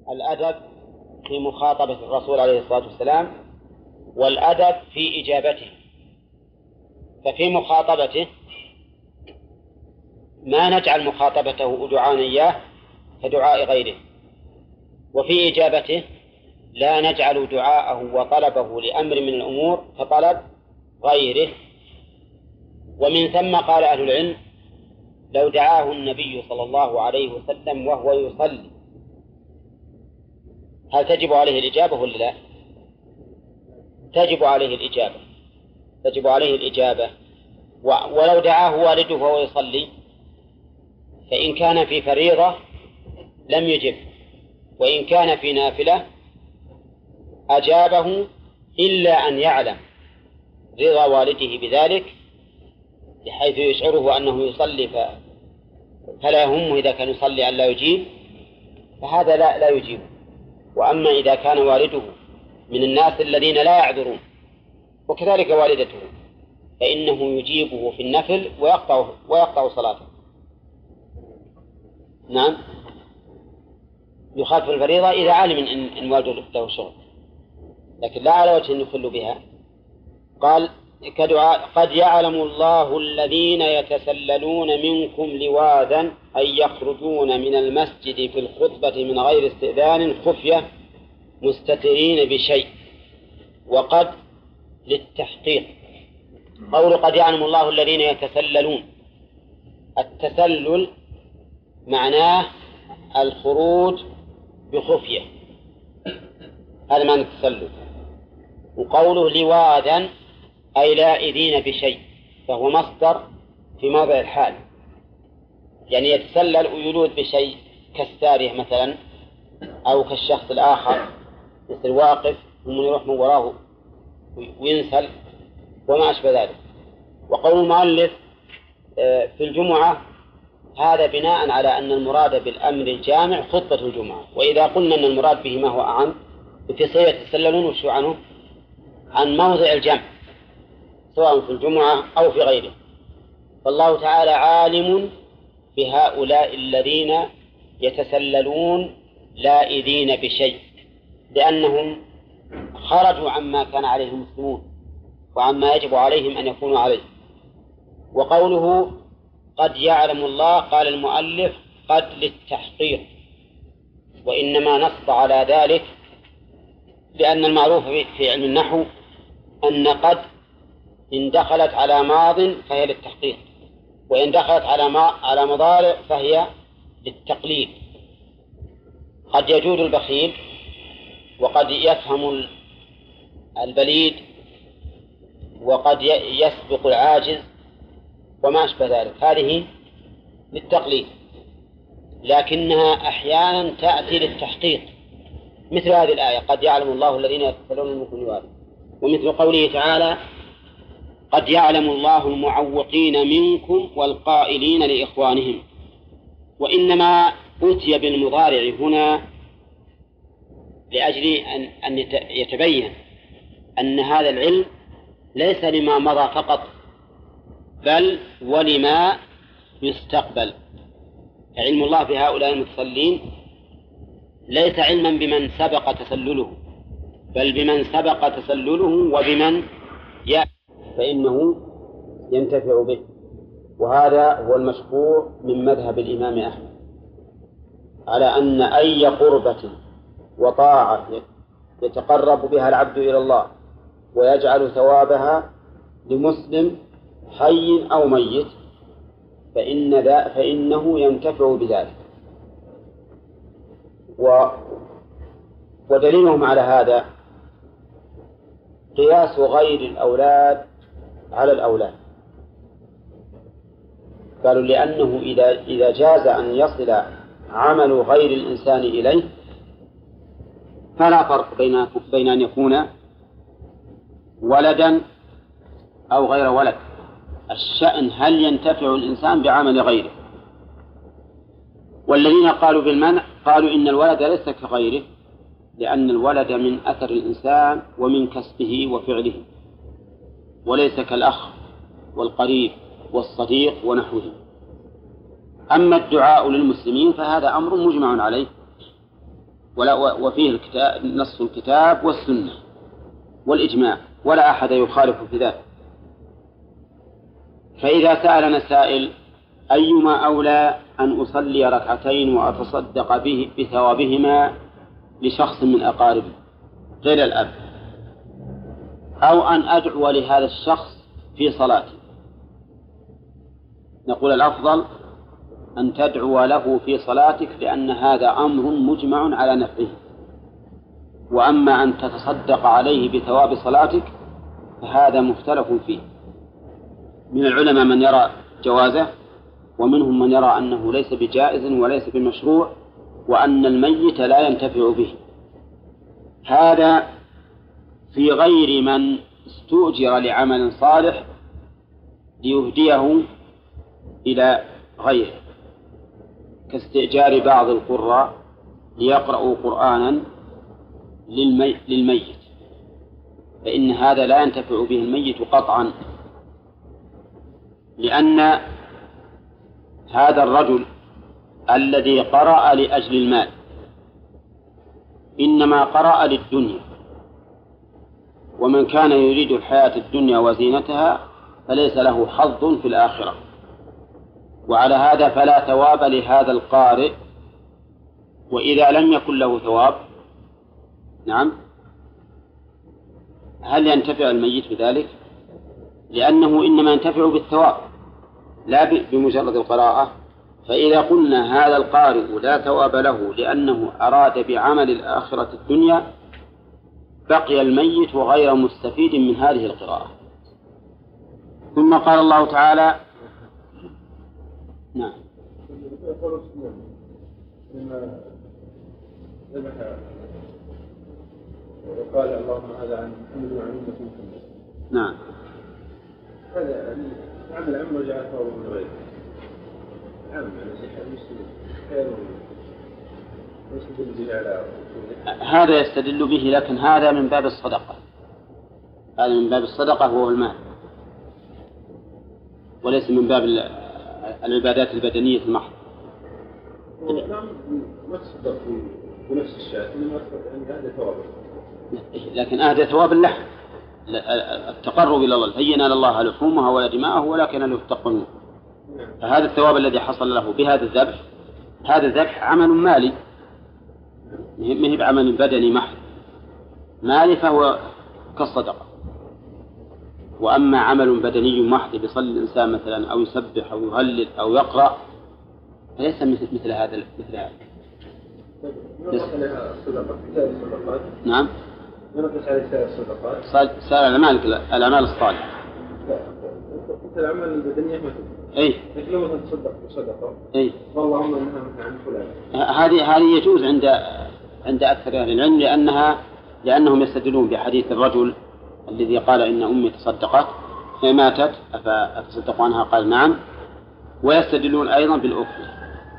الأدب في مخاطبة الرسول عليه الصلاة والسلام والأدب في إجابته. ففي مخاطبته ما نجعل مخاطبته دعاء إياه كدعاء غيره، وفي إجابته لا نجعل دعاءه وطلبه لأمر من الأمور كطلب غيره. ومن ثم قال أهل العلم: لو دعاه النبي صلى الله عليه وسلم وهو يصلي هل تجب عليه الإجابة ولا لا؟ تجب عليه الإجابة، تجب عليه الإجابة. ولو دعاه والده وهو يصلي فإن كان في فريضة لم يجب، وإن كان في نافلة أجابه، إلا أن يعلم رضا والده بذلك بحيث يشعره أنه يصلي فلا يهمه إذا كان يصلي أن لا يجيب، فهذا لا يجيب. وأما إذا كان والده من الناس الذين لا يعذرون وكذلك والدته فإنه يجيبه في النفل ويقطع صلاته. نعم، يخالف الفريضة إذا علم إن والده له شغل، لكن لا على وجه يخل بها. قال كدعاء: قد يعلم الله الذين يتسللون منكم لواذا أي يخرجون من المسجد في الخطبة من غير استئذان خفية مستترين بشيء. وقد للتحقيق. قول قد يعلم الله الذين يتسللون، التسلل معناه الخروج بخفية، هذا معنى التسلل. وقوله لواذا أي لائذين بشيء، فهو مصدر في موضع الحال، يعني يتسلل ويلوذ بشيء كالسارية مثلا أو كالشخص الآخر مثل واقف ثم يروح من وراه وينسل وما أشبه ذلك. وقول المؤلف في الجمعة هذا بناء على أن المراد بالأمر الجامع خطبة الجمعة، وإذا قلنا أن المراد به ما هو أعم في صيغة يتسللون وشو عنه عن موضع الجمع سواء في الجمعة أو في غيره. فالله تعالى عالم بهؤلاء الذين يتسللون لائذين بشيء، لأنهم خرجوا عما كان عليه المسلمون وعما يجب عليهم أن يكونوا عليه. وقوله قد يعلم الله، قال المؤلف قد للتحقيق، وإنما نص على ذلك لأن المعروف في علم النحو أن قد إن دخلت على ماض فهي للتحقيق، وإن دخلت على مضارع فهي للتقليد. قد يجود البخيل، وقد يفهم البليد، وقد يسبق العاجز وما أشبه ذلك، هذه للتقليد، لكنها أحيانا تأتي للتحقيق، مثل هذه الآية قد يعلم الله الذين يتسللون منكم لواذا، ومثل قوله تعالى قد يعلم الله المعوقين منكم والقائلين لإخوانهم. وإنما أتي بالمضارع هنا لأجل أن يتبين أن هذا العلم ليس لما مضى فقط بل ولما يستقبل. علم الله في هؤلاء المتصلين ليس علما بمن سبق تسلله بل بمن سبق تسلله وبمن يأتي فإنه ينتفع به. وهذا هو المشهور من مذهب الإمام أحمد على أن أي قربة وطاعة يتقرب بها العبد إلى الله ويجعل ثوابها لمسلم حي أو ميت فإنه ينتفع بذلك. ودليلهم على هذا قياس غير الأولاد على الأولاد. قالوا لأنه إذا جاز أن يصل عمل غير الإنسان إليه فلا فرق بين أن يكون ولدا أو غير ولد، الشأن هل ينتفع الإنسان بعمل غيره. والذين قالوا بالمنع قالوا إن الولد ليس كغيره، لأن الولد من أثر الإنسان ومن كسبه وفعله، وليس كالأخ والقريب والصديق ونحوه. أما الدعاء للمسلمين فهذا أمر مجمع عليه، وفيه الكتاب نص الكتاب والسنة والإجماع ولا أحد يخالف في ذلك. فإذا سألنا سائل أيما أولى أن أصلي ركعتين وأتصدق بثوابهما لشخص من أقاربي غير الأب، أو أن أدعو لهذا الشخص في صلاتي، نقول الأفضل أن تدعو له في صلاتك، لأن هذا أمر مجمع على نفعه. وأما أن تتصدق عليه بثواب صلاتك فهذا مختلف فيه، من العلماء من يرى جوازه، ومنهم من يرى أنه ليس بجائز وليس بمشروع، وأن الميت لا ينتفع به. هذا في غير من استؤجر لعمل صالح ليهديه إلى غيره، كاستئجار بعض القراء ليقرأوا قرآنا للميت، فإن هذا لا ينتفع به الميت قطعا، لأن هذا الرجل الذي قرأ لأجل المال إنما قرأ للدنيا، ومن كان يريد الحياة الدنيا وزينتها فليس له حظ في الآخرة. وعلى هذا فلا ثواب لهذا القارئ. وإذا لم يكن له ثواب، نعم، هل ينتفع الميت بذلك؟ لأنه إنما ينتفع بالثواب لا بمجرد القراءة. فإذا قلنا هذا القارئ لا ثواب له لأنه أراد بعمل الآخرة الدنيا، بقي الميت غير مستفيد من هذه القراءة. ثم قال الله تعالى: نعم، وقال اللهم هذا عن محمد وعن أمة محمد. نعم، هذا عمل عام وجعل ثوابه من غيره، عام المسلم خير يستدل به على هذا يستدل به، لكن هذا من باب الصدقة، هذا من باب الصدقة وهو المال، وليس من باب العبادات البدنية المحضة. ما تصدق بنفس الشيء، إنما هذا ثواب، لكن أهدى ثواب له التقرب إلى الله، لن ينال الله لحومها ولا دماءه ولكن له التقوى. فهذا الثواب الذي حصل له بهذا الذبح، هذا الذبح عمل مالي، ما هي بعمل بدني محض، مالي فهو كالصدقة. وأما عمل بدني محض بيصلي الإنسان مثلا أو يسبح أو يهلل أو يقرأ فليس مثل هذا. نعم، ينقص على سائر الصدقات، سائر الأعمال الصالحة. الأعمال البدنية مثل أي، لكن لو تصدق بصدقة، أي، والله أنها عن فلان، هذه يجوز عند أكثر أهل العلم، لأنهم يستدلون بحديث الرجل الذي قال إن أمي تصدقت فماتت أفأتصدق عنها؟ قال نعم. ويستدلون أيضا بالأخرى،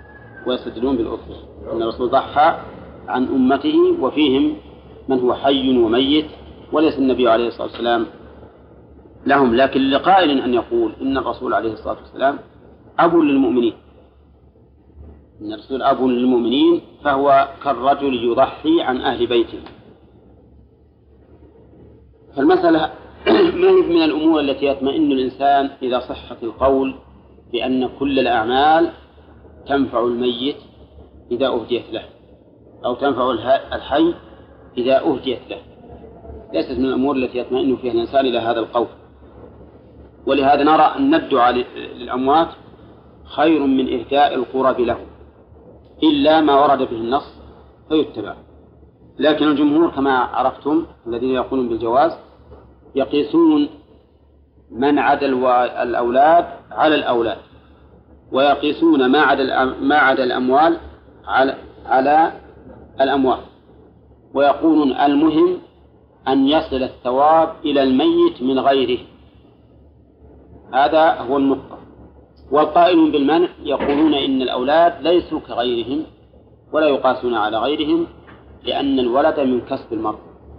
أن الرسول ضحى عن أمته وفيهم من هو حي وميت، وليس النبي عليه الصلاة والسلام لهم. لكن لقائل أن يقول إن الرسول عليه الصلاة والسلام أب للمؤمنين، إن الرسول أب للمؤمنين، فهو كالرجل يضحي عن أهل بيته. فالمسألة ما هي من الأمور التي يطمئن الإنسان إذا صحت القول بأن كل الأعمال تنفع الميت إذا أهديت له، أو تنفع الحي إذا أهديت له، ليست من الأمور التي يطمئن فيها الإنسان إلى هذا القول. ولهذا نرى أن الدعاء للأموات خير من إهداء القرب له، إلا ما ورد به النص فيتبع. لكن الجمهور كما عرفتم الذين يقولون بالجواز يقيسون من عدا الأولاد على الأولاد، ويقيسون ما عدا الأموال على الأموال، ويقولون المهم أن يصل الثواب إلى الميت من غيره. هذا هو النقطة. والقائلون بالمنع يقولون إن الأولاد ليسوا كغيرهم ولا يقاسون على غيرهم، لأن الولد من كسب المرء.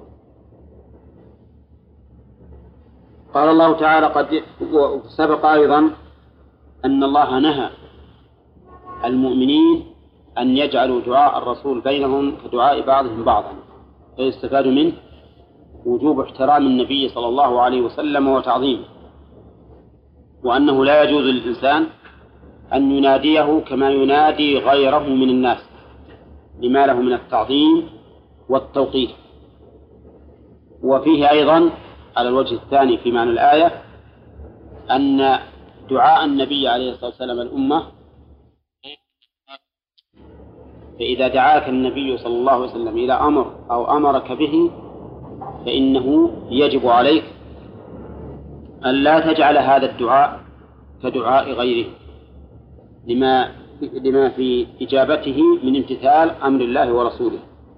قال الله تعالى: قد سبق أيضا أن الله نهى المؤمنين أن يجعلوا دعاء الرسول بينهم كدعاء بعضهم بعضا، فيستفاد منه وجوب احترام النبي صلى الله عليه وسلم وتعظيمه، وأنه لا يجوز للإنسان أن يناديه كما ينادي غيره من الناس لما له من التعظيم والتوقير. وفيه أيضا على الوجه الثاني في معنى الآية أن دعاء النبي عليه الصلاة والسلام الأمة، فإذا دعاك النبي صلى الله عليه وسلم إلى أمر أو أمرك به فإنه يجب عليك أن لا تجعل هذا الدعاء كدعاء غيره لما في إجابته من امتثال أمر الله ورسوله.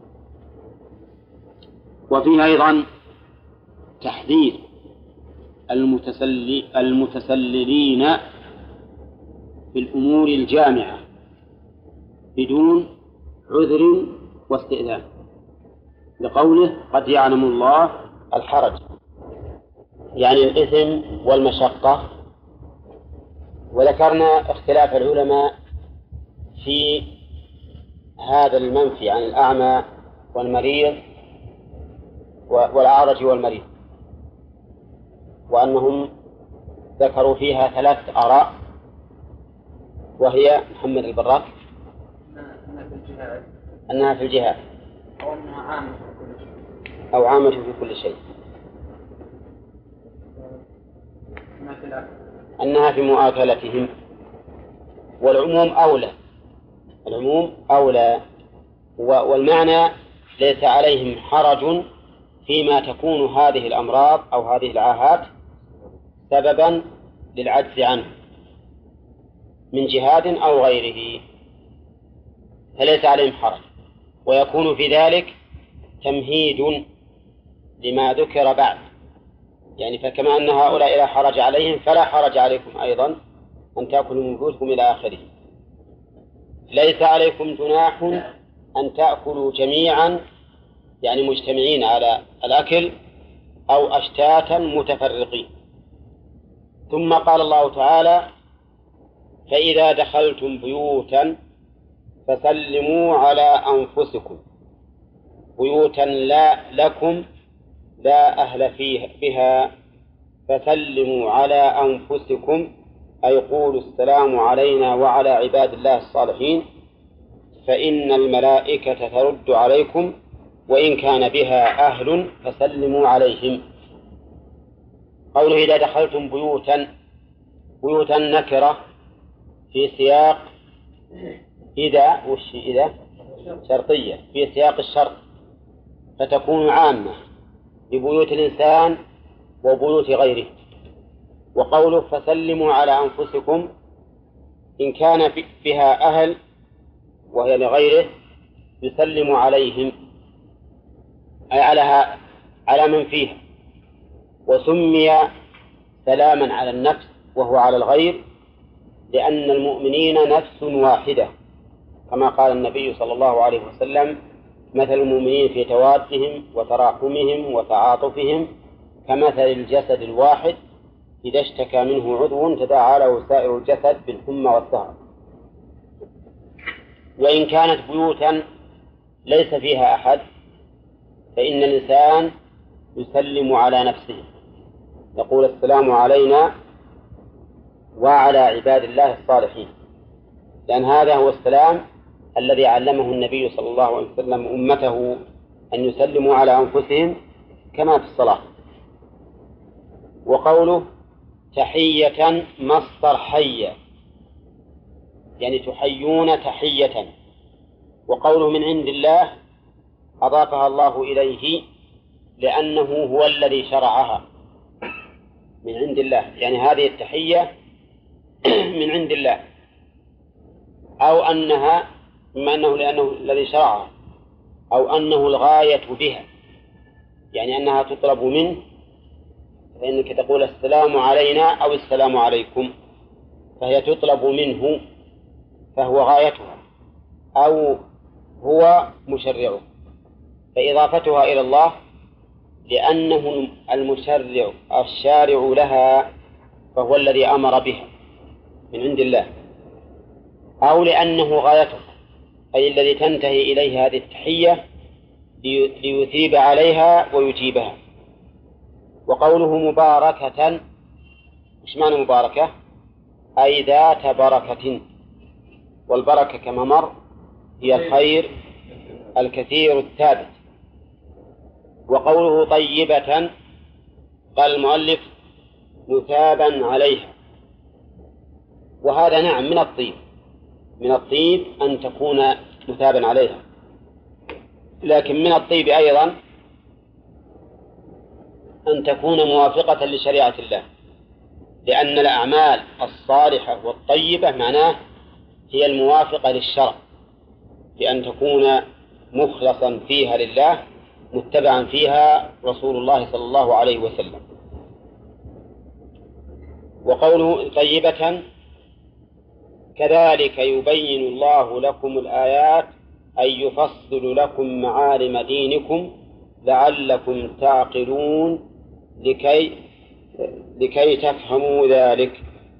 وفيه أيضا تحذير المتسللين في الأمور الجامعة بدون عذر واستئذان، لقوله قد يعلم الله الحرج، يعني الإثم والمشقة. وذكرنا اختلاف العلماء في هذا المنفي عن الأعمى والمريض والأعرج والمريض، وأنهم ذكروا فيها 3 آراء، وهي محمد البراك أنها في الجهاد أو عامة في كل شيء، أنها في مؤاكلتهم، والعموم أولى، العموم أولى. والمعنى ليس عليهم حرج فيما تكون هذه الأمراض أو هذه العاهات سببا للعجز عنه من جهاد أو غيره، فليس عليهم حرج. ويكون في ذلك تمهيد لما ذكر بعد، يعني فكما أن هؤلاء لا حرج عليهم فلا حرج عليكم أيضا أن تأكلوا من بيوتكم إلى آخره. ليس عليكم جناح أن تأكلوا جميعا، يعني مجتمعين على الأكل، أو أشتاتا متفرقين. ثم قال الله تعالى فإذا دخلتم بيوتا فسلموا على أنفسكم، بيوتا لا لكم لا أهل بها، فسلموا على أنفسكم، أي قولوا السلام علينا وعلى عباد الله الصالحين، فإن الملائكة ترد عليكم وإن كان بها أهل فسلموا عليهم. قوله إذا دخلتم بيوتا، بيوتا نكرة في سياق إذا شرطية في سياق الشرط، فتكون عامة لبيوت الإنسان وبيوت غيره. وقوله فسلموا على أنفسكم إن كان بها أهل وهي لغيره يسلم عليهم، أي على من فيها. وسمي سلاما على النفس وهو على الغير لأن المؤمنين نفس واحدة، كما قال النبي صلى الله عليه وسلم مثل المؤمنين في توادهم وتراحمهم وتعاطفهم كمثل الجسد الواحد إذا اشتكى منه عضو تداعى له سائر الجسد بالحمى والسهر. وإن كانت بيوتا ليس فيها أحد فإن الإنسان يسلم على نفسه، يقول السلام علينا وعلى عباد الله الصالحين، لأن هذا هو السلام الذي علمه النبي صلى الله عليه وسلم أمته أن يسلموا على أنفسهم كما في الصلاة. وقوله تحية مصدر حية، يعني تحيون تحية. وقوله من عند الله أضافها الله إليه لأنه هو الذي شرعها، من عند الله، يعني هذه التحية من عند الله، أو أنها بما أنه لأنه الذي شرعها، أو أنه الغاية بها، يعني أنها تطلب منه، فإنك تقول السلام علينا أو السلام عليكم، فهي تطلب منه فهو غايتها أو هو مشرعه. فإضافتها إلى الله لأنه المشرع الشارع لها، فهو الذي أمر بها من عند الله، أو لأنه غايته أي الذي تنتهي إليه هذه التحية ليثيب عليها ويجيبها. وقوله مباركة، إيش معنى مباركة؟ أي ذات بركة، والبركة كما مر هي الخير الكثير الثابت. وقوله طيبة قال المؤلف مثابا عليها، وهذا نعم من الطيب أن تكون مثابا عليها، لكن من الطيب أيضا أن تكون موافقة لشريعة الله، لأن الأعمال الصالحة والطيبة معناه هي الموافقة للشرع، بأن تكون مخلصا فيها لله متبعا فيها رسول الله صلى الله عليه وسلم. وقوله طيبة كذلك يبين الله لكم الآيات أي يفصل لكم معالم دينكم لعلكم تعقلون لكي تفهموا ذلك.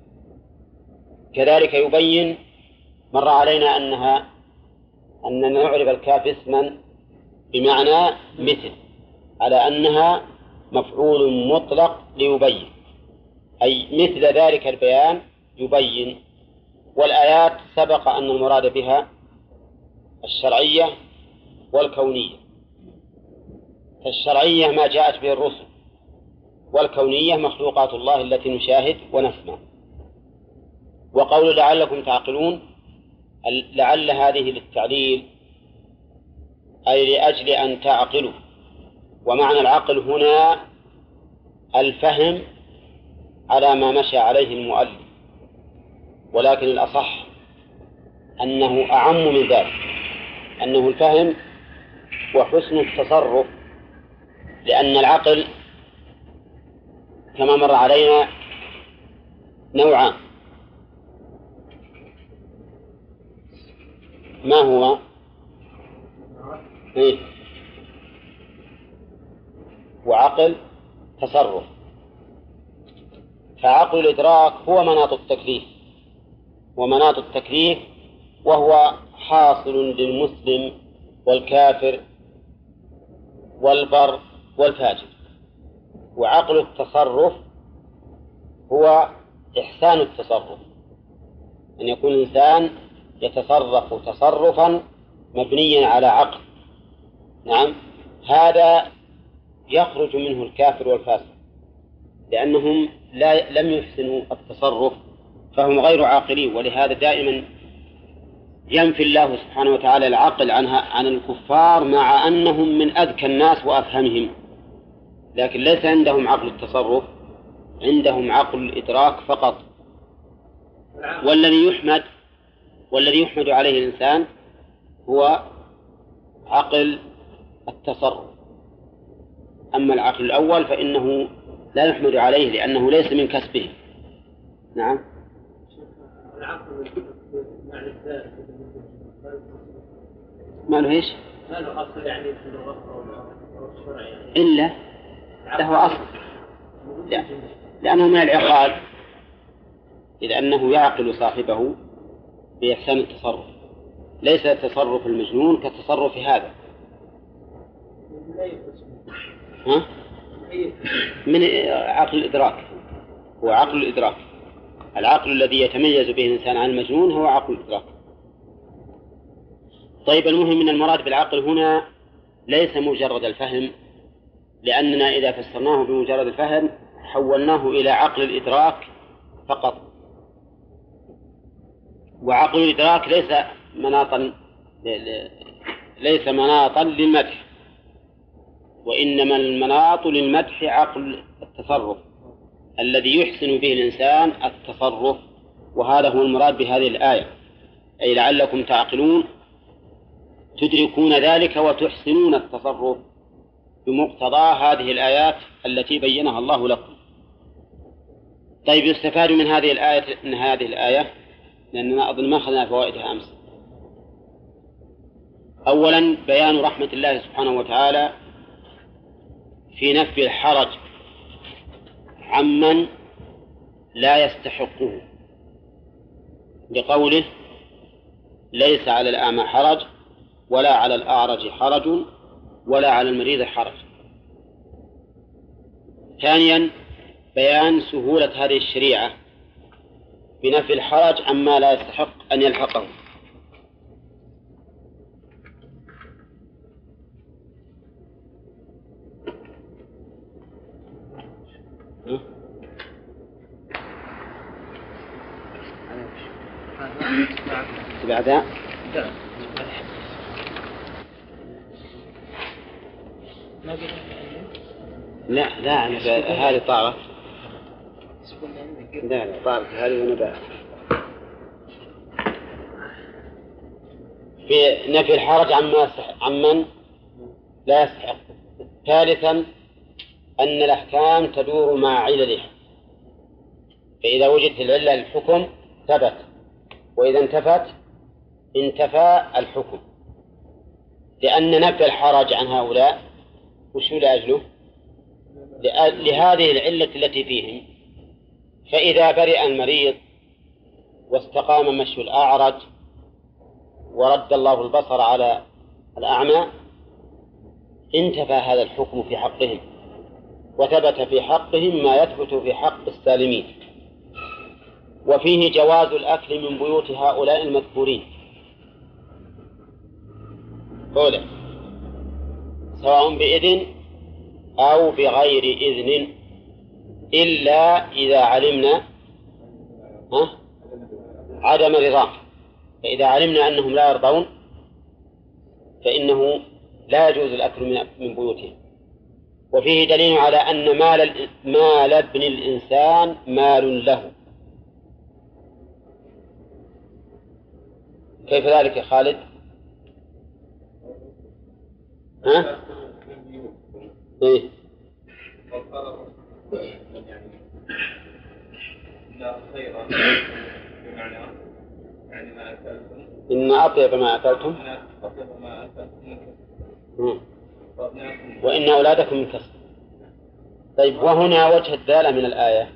كذلك يبين مر علينا أننا نعرب الكاف اسما بمعنى مثل، على أنها مفعول مطلق ليبين، أي مثل ذلك البيان يبين. والآيات سبق أن المراد بها الشرعية والكونية، فالشرعية ما جاءت به الرسل، والكونية مخلوقات الله التي نشاهد ونسمع. وقول لعلكم تعقلون، لعل هذه للتعليل أي لأجل أن تعقلوا، ومعنى العقل هنا الفهم على ما مشى عليه المؤلف، ولكن الأصح أنه أعم من ذلك، أنه الفهم وحسن التصرف، لأن العقل كما مر علينا نوعان: ما هو؟ وعقل تصرف. فعقل الإدراك هو مناط التكليف، ومناط التكليف وهو حاصل للمسلم والكافر والبر والفاجر. وعقل التصرف هو إحسان التصرف، أن يكون الإنسان يتصرف تصرفا مبنيا على عقل. نعم، هذا يخرج منه الكافر والفاسق، لأنهم لم يحسنوا التصرف فهم غير عاقلين. ولهذا دائما ينفي الله سبحانه وتعالى العقل عن الكفار، مع أنهم من أذكى الناس وأفهمهم، لكن ليس عندهم عقل التصرف، عندهم عقل الإدراك فقط. والذي يحمد عليه الإنسان هو عقل التصرف. أما العقل الأول فإنه لا يحمد عليه لأنه ليس من كسبه. نعم. ما له إيش؟ ما له أصل يعني في اللغة أو الشرع يعني. إلا له أصل، لأنه من العقال، إذ أنه يعقل صاحبه بإحسان التصرف، ليس تصرف المجنون كتصرف هذا. ها؟ من عقل الإدراك، هو عقل الإدراك. العقل الذي يتميز به الإنسان عن المجنون هو عقل الإدراك. طيب، المهم من المراد بالعقل هنا ليس مجرد الفهم، لأننا إذا فسرناه بمجرد الفهم حولناه إلى عقل الإدراك فقط. وعقل الإدراك ليس مناطا للمدح، وإنما المناط للمدح عقل التصرف الذي يحسن به الإنسان التصرف، وهذا هو المراد بهذه الآية، أي لعلكم تعقلون تدركون ذلك وتحسنون التصرف بمقتضى هذه الآيات التي بينها الله لكم. طيب، يستفاد من هذه الآية لأننا أظن ما أخذنا فوائدها أمس. أولا بيان رحمة الله سبحانه وتعالى في نفي الحرج عمن لا يستحقه، لقوله ليس على الأعمى حرج ولا على الأعرج حرج ولا على المريض حرج. ثانيا بيان سهولة هذه الشريعة بنفي الحرج عما لا يستحق أن يلحقه. بعدها لا هذه طارت. لا طارت هذه ونبات في نفي الحرج عمن لا يستحق. ثالثا أن الأحكام تدور مع عللها، فإذا وجدت العلة للحكم ثبت، وإذا انتفى الحكم، لأن نفي الحرج عن هؤلاء وشو لأجله؟ لهذه العلة التي فيهم. فإذا برئ المريض واستقام مشي الأعرج ورد الله البصر على الأعمى انتفى هذا الحكم في حقهم، وثبت في حقهم ما يثبت في حق السالمين. وفيه جواز الأكل من بيوت هؤلاء المذكورين قوله سواء بإذن أو بغير إذن إلا إذا علمنا عدم رضاه. فإذا علمنا أنهم لا يرضون فإنه لا يجوز الأكل من بيوتهم. وفيه دليل على أن مال ابن الإنسان مال له. كيف ذلك يا خالد؟ ها؟ إيه؟ إن أطيب ما أكلتم وإن أولادكم من كسب. طيب وهنا وجه الدالة من الآية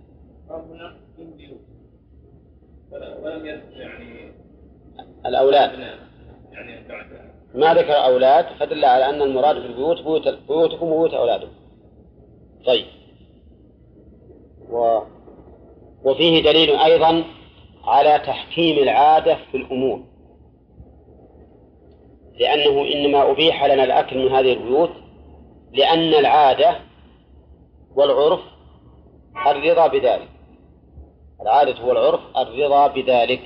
الأولاد، ما ذكر أولاد فدل على أن المراد في البيوت بيوتكم وبيوت أولادكم. طيب وفيه دليل أيضا على تحكيم العادة في الأمور، لأنه إنما أبيح لنا الأكل من هذه البيوت لأن العادة والعرف الرضا بذلك. العادة والعرف الرضا بذلك،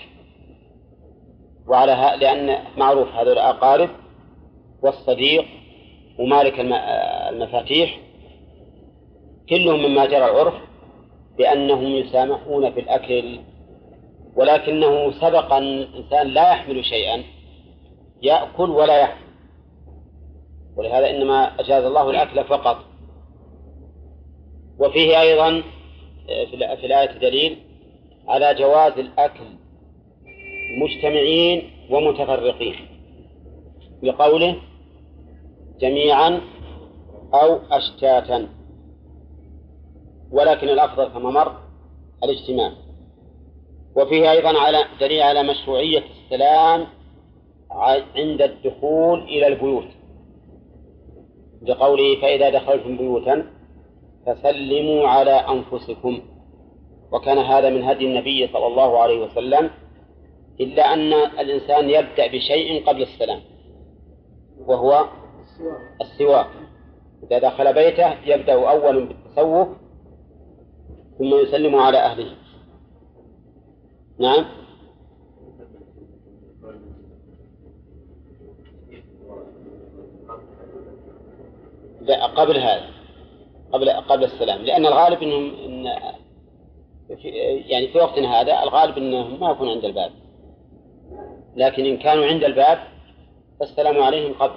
وعلى لأن معروف هذول الأقارب والصديق ومالك المفاتيح كلهم مما جرى العرف بأنهم يسامحون في الأكل، ولكنه سبق أن الإنسان لا يحمل شيئا يأكل ولا يحمل، ولهذا إنما أجاز الله الأكل فقط. وفيه أيضا في الآية دليل على جواز الأكل مجتمعين ومتفرقين بقوله جميعا أو أشتاتا، ولكن الأفضل كما مر الاجتماع. وفيه أيضا دليل على مشروعية السلام عند الدخول إلى البيوت بقوله فإذا دخلتم بيوتا فسلموا على أنفسكم. وكان هذا من هدي النبي صلى الله عليه وسلم، إلا أن الإنسان يبدأ بشيء قبل السلام وهو السواك. إذا دخل بيته يبدأ أولا بالتسوق ثم يسلم على أهله. نعم. لا قبل هذا، قبل السلام، لأن الغالب إنهم يعني في وقتنا هذا الغالب إنهم ما يكونوا عند الباب، لكن إن كانوا عند الباب فالسلام عليهم قبل.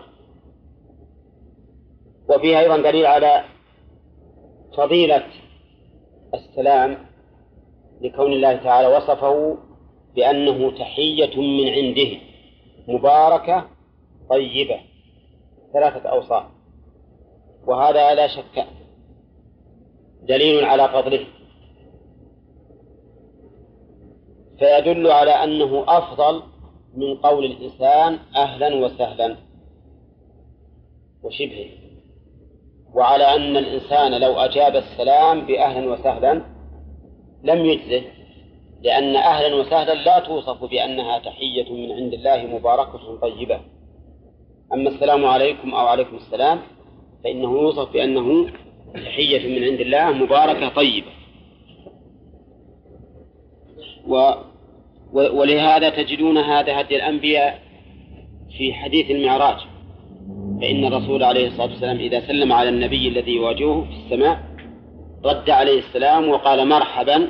وفيها أيضا دليل على فضيلة السلام لكون الله تعالى وصفه بأنه تحية من عنده مباركة طيبة، 3 أوصاف، وهذا لا شك دليل على فضله، فيدل على أنه أفضل من قول الإنسان أهلا وسهلا وشبهه، وعلى أن الإنسان لو أجاب السلام بأهلا وسهلا لم يجزه، لأن أهلا وسهلا لا توصف بأنها تحية من عند الله مباركة طيبة. أما السلام عليكم أو عليكم السلام فإنه يوصف بأنه تحية من عند الله مباركة طيبة. ولهذا تجدون هذا هدي الأنبياء في حديث المعراج، فإن الرسول عليه الصلاة والسلام إذا سلم على النبي الذي يواجهه في السماء رد عليه السلام وقال مرحبا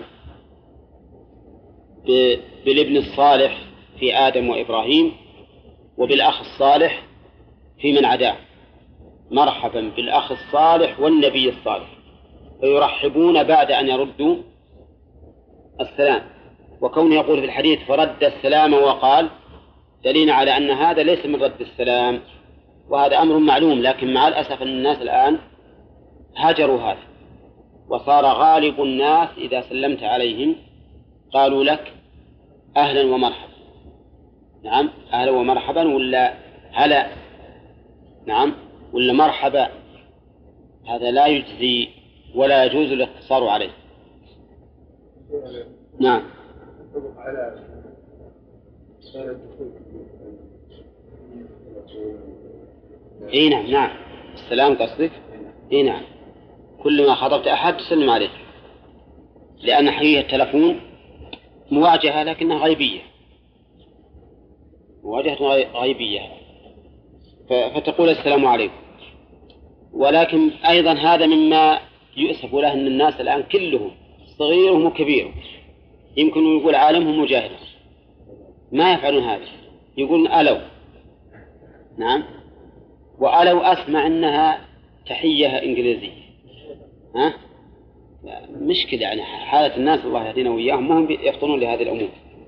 بالابن الصالح في آدم وإبراهيم وبالأخ الصالح في من عداه، مرحبا بالأخ الصالح والنبي الصالح، فيرحبون بعد أن يردوا السلام. وكونه يقول في الحديث فرد السلام وقال دليل على أن هذا ليس من رد السلام، وهذا أمر معلوم، لكن مع الأسف أن الناس الآن هاجروا هذا، وصار غالب الناس إذا سلمت عليهم قالوا لك أهلا ومرحبا. نعم، أهلا ومرحبا ولا هلا، نعم، ولا مرحبا. هذا لا يجزي ولا يجوز الاقتصار عليه. نعم. اي نعم، نعم، السلام قصدك؟ اي نعم، كل ما خاطبت أحد تسلم عليه، لأن حقيقة التلفون مواجهة لكنها غيبية، مواجهة غيبية، فتقول السلام عليكم. ولكن أيضا هذا مما يؤسف له أن الناس الآن كلهم صغيرهم وكبيرهم، يمكن يقول عالمهم وجاهلهم، ما يفعلون هذا، يقولون ألو. نعم، وألو أسمع أنها تحية إنجليزية. ها؟ مشكلة يعني حالة الناس الله يهدينا وإياهم ما هم يفطنون لهذه الأمور.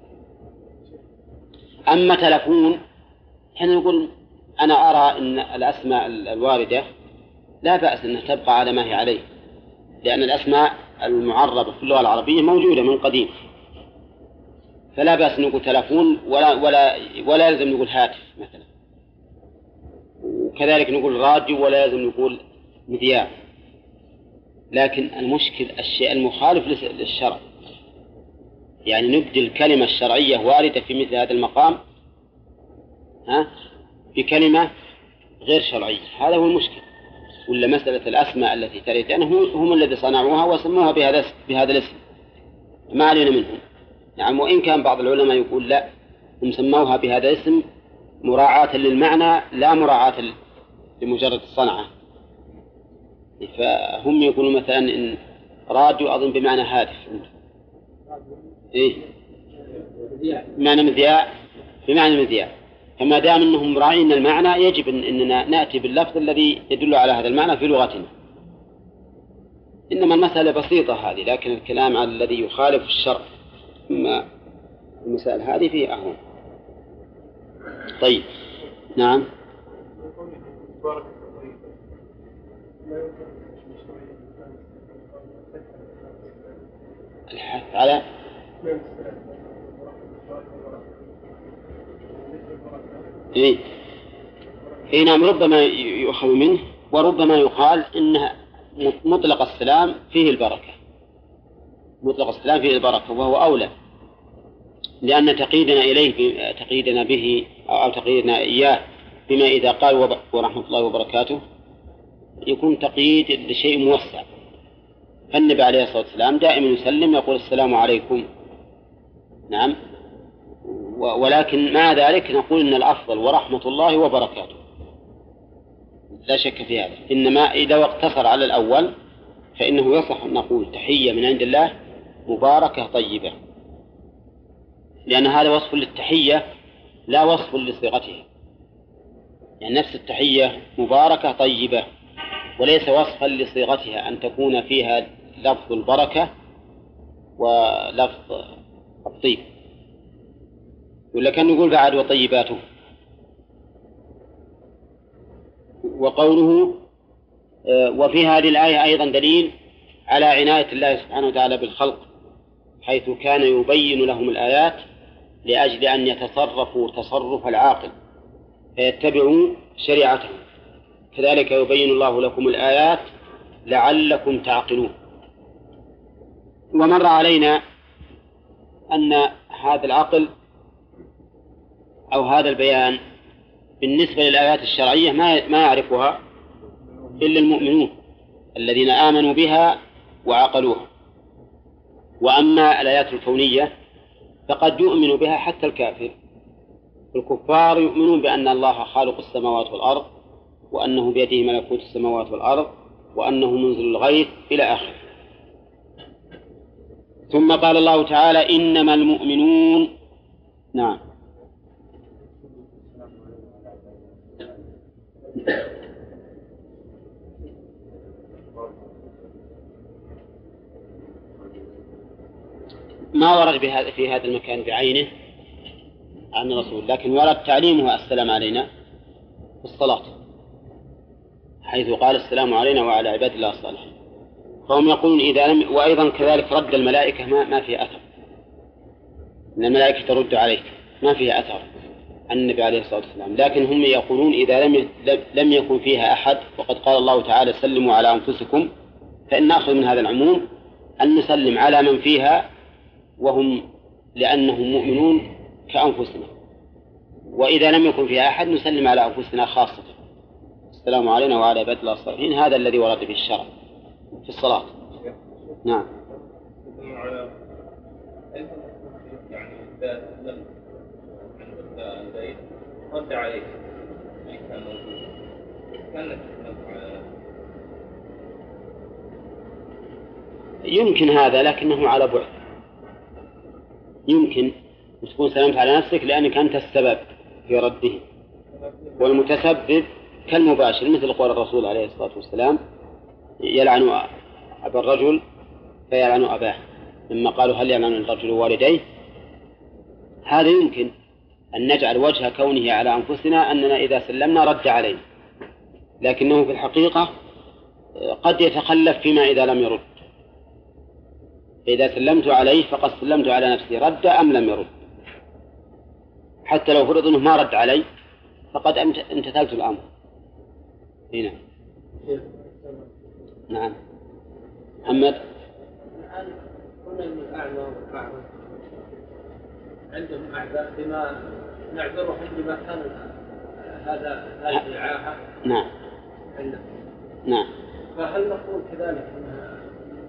أما تلفون حين نقول أنا أرى أن الأسماء الواردة لا بأس أنها تبقى على ما هي عليه، لأن الأسماء المعربة في اللغة العربية موجودة من قديم، فلا بأس نقول تلفون ولا يلزم نقول هاتف مثلا، وكذلك نقول راديو ولا يلزم نقول مذياع. لكن المشكل الشيء المخالف للشرع، يعني نبدل الكلمة الشرعية واردة في مثل هذا المقام بكلمة غير شرعية، هذا هو المشكل. ولا مسألة الأسماء التي تريد هم الذي صنعوها وسموها بهذا الاسم، ما علينا منهم. يعني وإن كان بعض العلماء يقول لا، هم سموها بهذا الاسم مراعاة للمعنى لا مراعاة لمجرد الصنعة. فهم يقولون مثلا إن راديو أظن بمعنى هاتف، إيه بمعنى مذياع، بمعنى مذياع. فما دام أنهم مراعين المعنى يجب أننا نأتي باللفظ الذي يدل على هذا المعنى في لغتنا. إنما المسألة بسيطة هذه، لكن الكلام على الذي يخالف الشرع ثم المسائل هذه فيه أهون. طيب، نعم. الحث على إيه نعم، ربما يؤخذ منه وربما يقال إن مطلق السلام فيه البركة، مطلق السلام فيه البركة، وهو أولى، لأن تقييدنا به أو تقييدنا إياه بما إذا قال ورحمة الله وبركاته يكون تقييد لشيء موسع. فالنبي عليه الصلاة والسلام دائما يسلم يقول السلام عليكم. نعم، ولكن مع ذلك نقول إن الأفضل ورحمة الله وبركاته، لا شك في هذا. إنما إذا اقتصر على الأول فإنه يصح أن نقول تحية من عند الله مباركة طيبة، لأن هذا وصف للتحية لا وصف لصيغتها، يعني نفس التحية مباركة طيبة وليس وصفا لصيغتها أن تكون فيها لفظ البركة ولفظ الطيب. ولا كان نقول بعد وطيباته. وقوله وفي هذه الآية أيضا دليل على عناية الله سبحانه وتعالى بالخلق، حيث كان يبين لهم الآيات لأجل أن يتصرفوا تصرف العاقل فيتبعوا شريعته. كذلك يبين الله لكم الآيات لعلكم تعقلون. ومر علينا أن هذا العقل أو هذا البيان بالنسبة للآيات الشرعية ما يعرفها إلا المؤمنون الذين آمنوا بها وعقلوها. وأما الآيات الكونية فقد يؤمن بها حتى الكافر. الكفار يؤمنون بأن الله خالق السماوات والأرض، وأنه بيده ملكوت السماوات والأرض، وأنه منزل الغيث إلى آخره. ثم قال الله تعالى إنما المؤمنون. نعم. ما ورد في هذا المكان بعينه عن الرسول، لكن ورد تعليمه السلام علينا في الصلاة، حيث قال السلام علينا وعلى عباد الله الصالحين. فهم يقولون إذا لم، وأيضا كذلك رد الملائكة ما فيها أثر، إن الملائكة ترد عليك ما فيها أثر عن النبي عليه الصلاة والسلام. لكن هم يقولون إذا لم يكن فيها أحد، وقد قال الله تعالى سلموا على أنفسكم، فإن نأخذ من هذا العموم أن نسلم على من فيها وهم لأنهم مؤمنون كأنفسنا، وإذا لم يكن فيها أحد نسلم على أنفسنا خاصة. السلام علينا وعلى عباد الله الصالحين، هذا الذي ورد به الشرع في الصلاة. نعم. يعني إذا لم رد عليك كان موجود كانت يمكن هذا، لكنه على بعد. يمكن تكون سلمت على نفسك لأنك أنت السبب في رده، والمتسبب كالمباشر، مثل قول الرسول عليه الصلاة والسلام يلعن أبا الرجل فيلعن أباه، لما قالوا هل يلعن الرجل والديه. هذا يمكن أن نجعل وجه كونه على أنفسنا أننا إذا سلمنا رد علينا، لكنه في الحقيقة قد يتخلف فيما إذا لم يرد. إذا سلمت عليه فقد سلمت على نفسي، رد أم لم يرد. حتى لو فرض أنه ما رد علي فقد امتثلت الأمر. هنا. نعم. محمد. الآن كنا من الأعمى والأعمى عندهم أعذار بما نعذرهم بما كان هذه العاهة. نعم. عندهم. نعم. فهل نقول كذلك أنها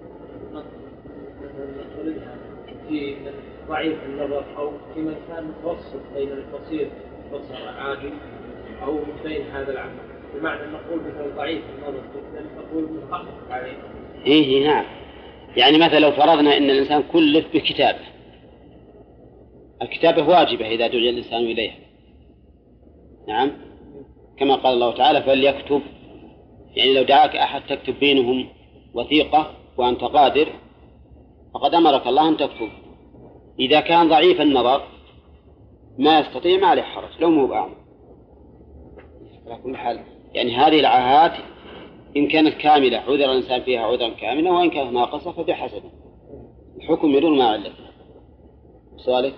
نقولها في ضعيف النظر أو في من كان متوسط بين البصير بصر عادي أو بين هذا العمل، بمعنى نقول مثل ضعيف النظر نقول مخفف عليه. إيه نعم. يعني مثلا لو فرضنا أن الإنسان كلف بكتابه، الكتابة واجبة إذا دعي الإنسان إليها. نعم. كما قال الله تعالى فليكتب، يعني لو دعاك أحد تكتب بينهم وثيقة وأنت قادر فقد أمرك الله أن تكتب. إذا كان ضعيف النظر ما يستطيع ما عليه حرج لو مو بأعمى. على كل حال يعني هذه العاهات إن كانت كاملة عذر الإنسان فيها عذرا كاملا، وإن كانت ناقصة فبحسب الحكم يدور ما علته. سؤالك؟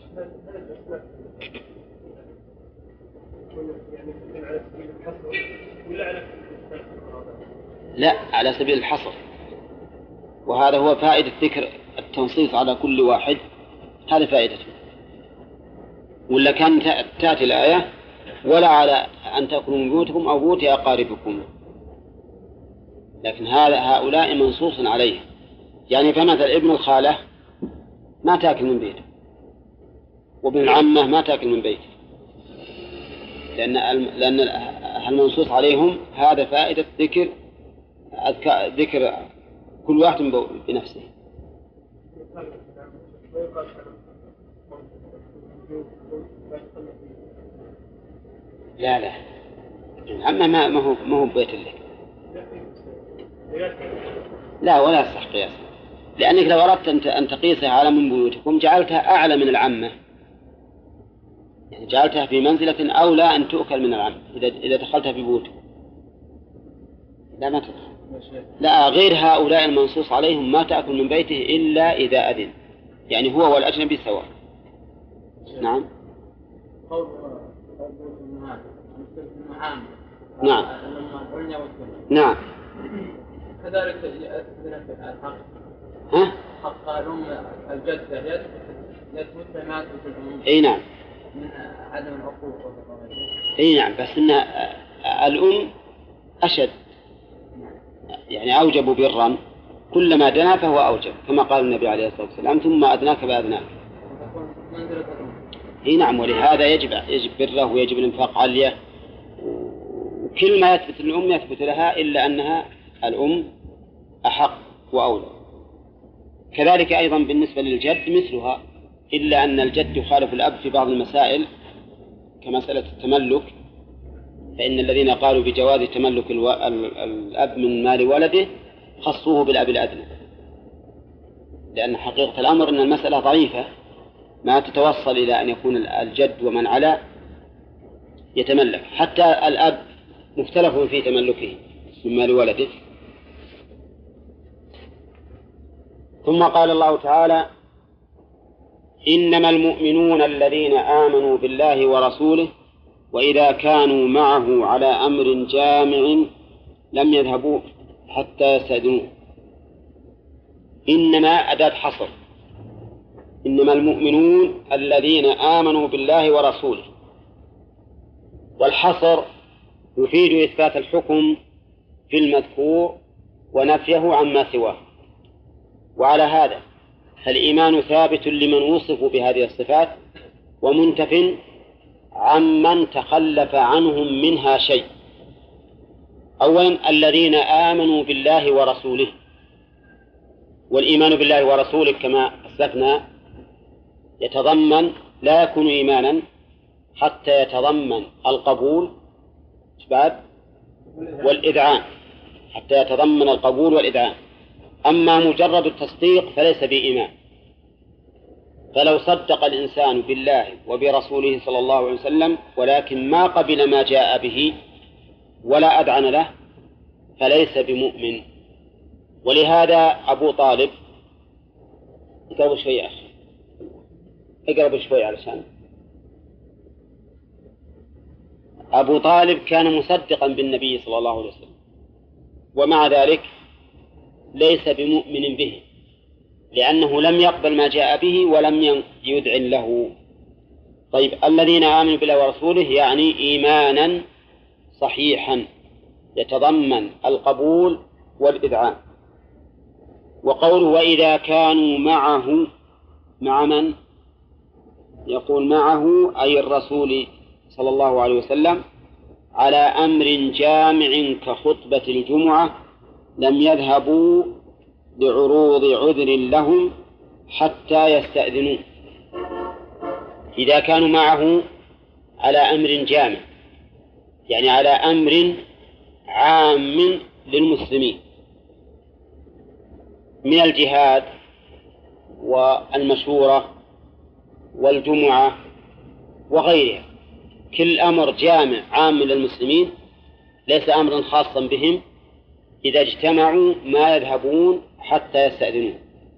لا، على سبيل الحصر، وهذا هو فائدة ذكر التنصيص على كل واحد، هذا فائدته. ولا كان تأتي الآية ولا على أن تأكلوا من بيوتكم أو بيوت أقاربكم، لكن هؤلاء منصوص عليه. يعني فمثل ابن الخالة ما تأكل من بيته، وابن العمة ما تأكل من بيته، لأن المنصوص عليهم هذا فائدة ذكر كل واحد بنفسه. لا عمه ما هو بيت لك. لا ولا يصح قياسا، لأنك لو أردت أن تقيسها على من بيوتكم جعلتها أعلى من العمة، يعني جعلتها في منزلة أولى أن تؤكل من العمة إذا دخلتها في بيوتكم. لا ما تدخل. لا، غير هؤلاء المنصوص عليهم ما تأكل من بيته إلا إذا أذن، يعني هو والأجنبي سواء، نعم. قول الأمهات مثل عام. نعم. نعم. كذلك يثبت الحق. ها؟ حق الأم الجدة يثبت ما يثبت الأم. أي نعم. من عدم العقوق. أي نعم، بس إن الأم أشد، يعني أوجب برا، كلما دنا فهو أوجب، كما قال النبي عليه الصلاة والسلام ثم أدناك بأدناك. أي نعم، ولهذا يجب بره ويجب الإنفاق عليه، وكل ما يثبت الأم يثبت لها، إلا أنها الأم أحق وأولى. كذلك أيضا بالنسبة للجد مثلها، إلا أن الجد يخالف الأب في بعض المسائل كمسألة التملك، فإن الذين قالوا بجواز تملك الأب من مال ولده خصوه بالأب الأدنى، لأن حقيقة الأمر أن المسألة ضعيفة ما تتوصل إلى أن يكون الجد ومن على يتملك، حتى الأب مختلف في تملكه من مال ولده. ثم قال الله تعالى: إنما المؤمنون الذين آمنوا بالله ورسوله وإذا كانوا معه على أمر جامع لم يذهبوا حتى يستأذنوه. إنما أداة حصر، إنما المؤمنون الذين آمنوا بالله ورسوله، والحصر يفيد إثبات الحكم في المذكور ونفيه عما سواه. وعلى هذا فالإيمان ثابت لمن وصفوا بهذه الصفات ومنتف عمن تخلف عنهم منها شيء. أولا الذين آمنوا بالله ورسوله، والإيمان بالله ورسوله كما أسلفنا يتضمن، لا يكون إيمانا حتى يتضمن القبول والإذعان، حتى يتضمن القبول والإذعان. أما مجرد التصديق فليس بإيمان. فلو صدق الإنسان بالله وبرسوله صلى الله عليه وسلم ولكن ما قبل ما جاء به ولا أذعن له فليس بمؤمن. ولهذا أبو طالب، اقرب شوي يا أخي، اقرب شوي علشان أبو طالب كان مصدقا بالنبي صلى الله عليه وسلم، ومع ذلك ليس بمؤمن به، لأنه لم يقبل ما جاء به ولم يذعن له. طيب، الذين آمنوا بالله ورسوله يعني إيمانا صحيحا يتضمن القبول والإذعان. وقوله وإذا كانوا معه، مع من؟ يقول معه أي الرسول صلى الله عليه وسلم على أمر جامع كخطبة الجمعة لم يذهبوا لعروض عذر لهم حتى يستأذنوا. إذا كانوا معه على أمر جامع يعني على أمر عام للمسلمين من الجهاد والمشورة والجمعة وغيرها، كل أمر جامع عام للمسلمين ليس أمرا خاصا بهم، إذا اجتمعوا ما يذهبون حتى يستأذنون،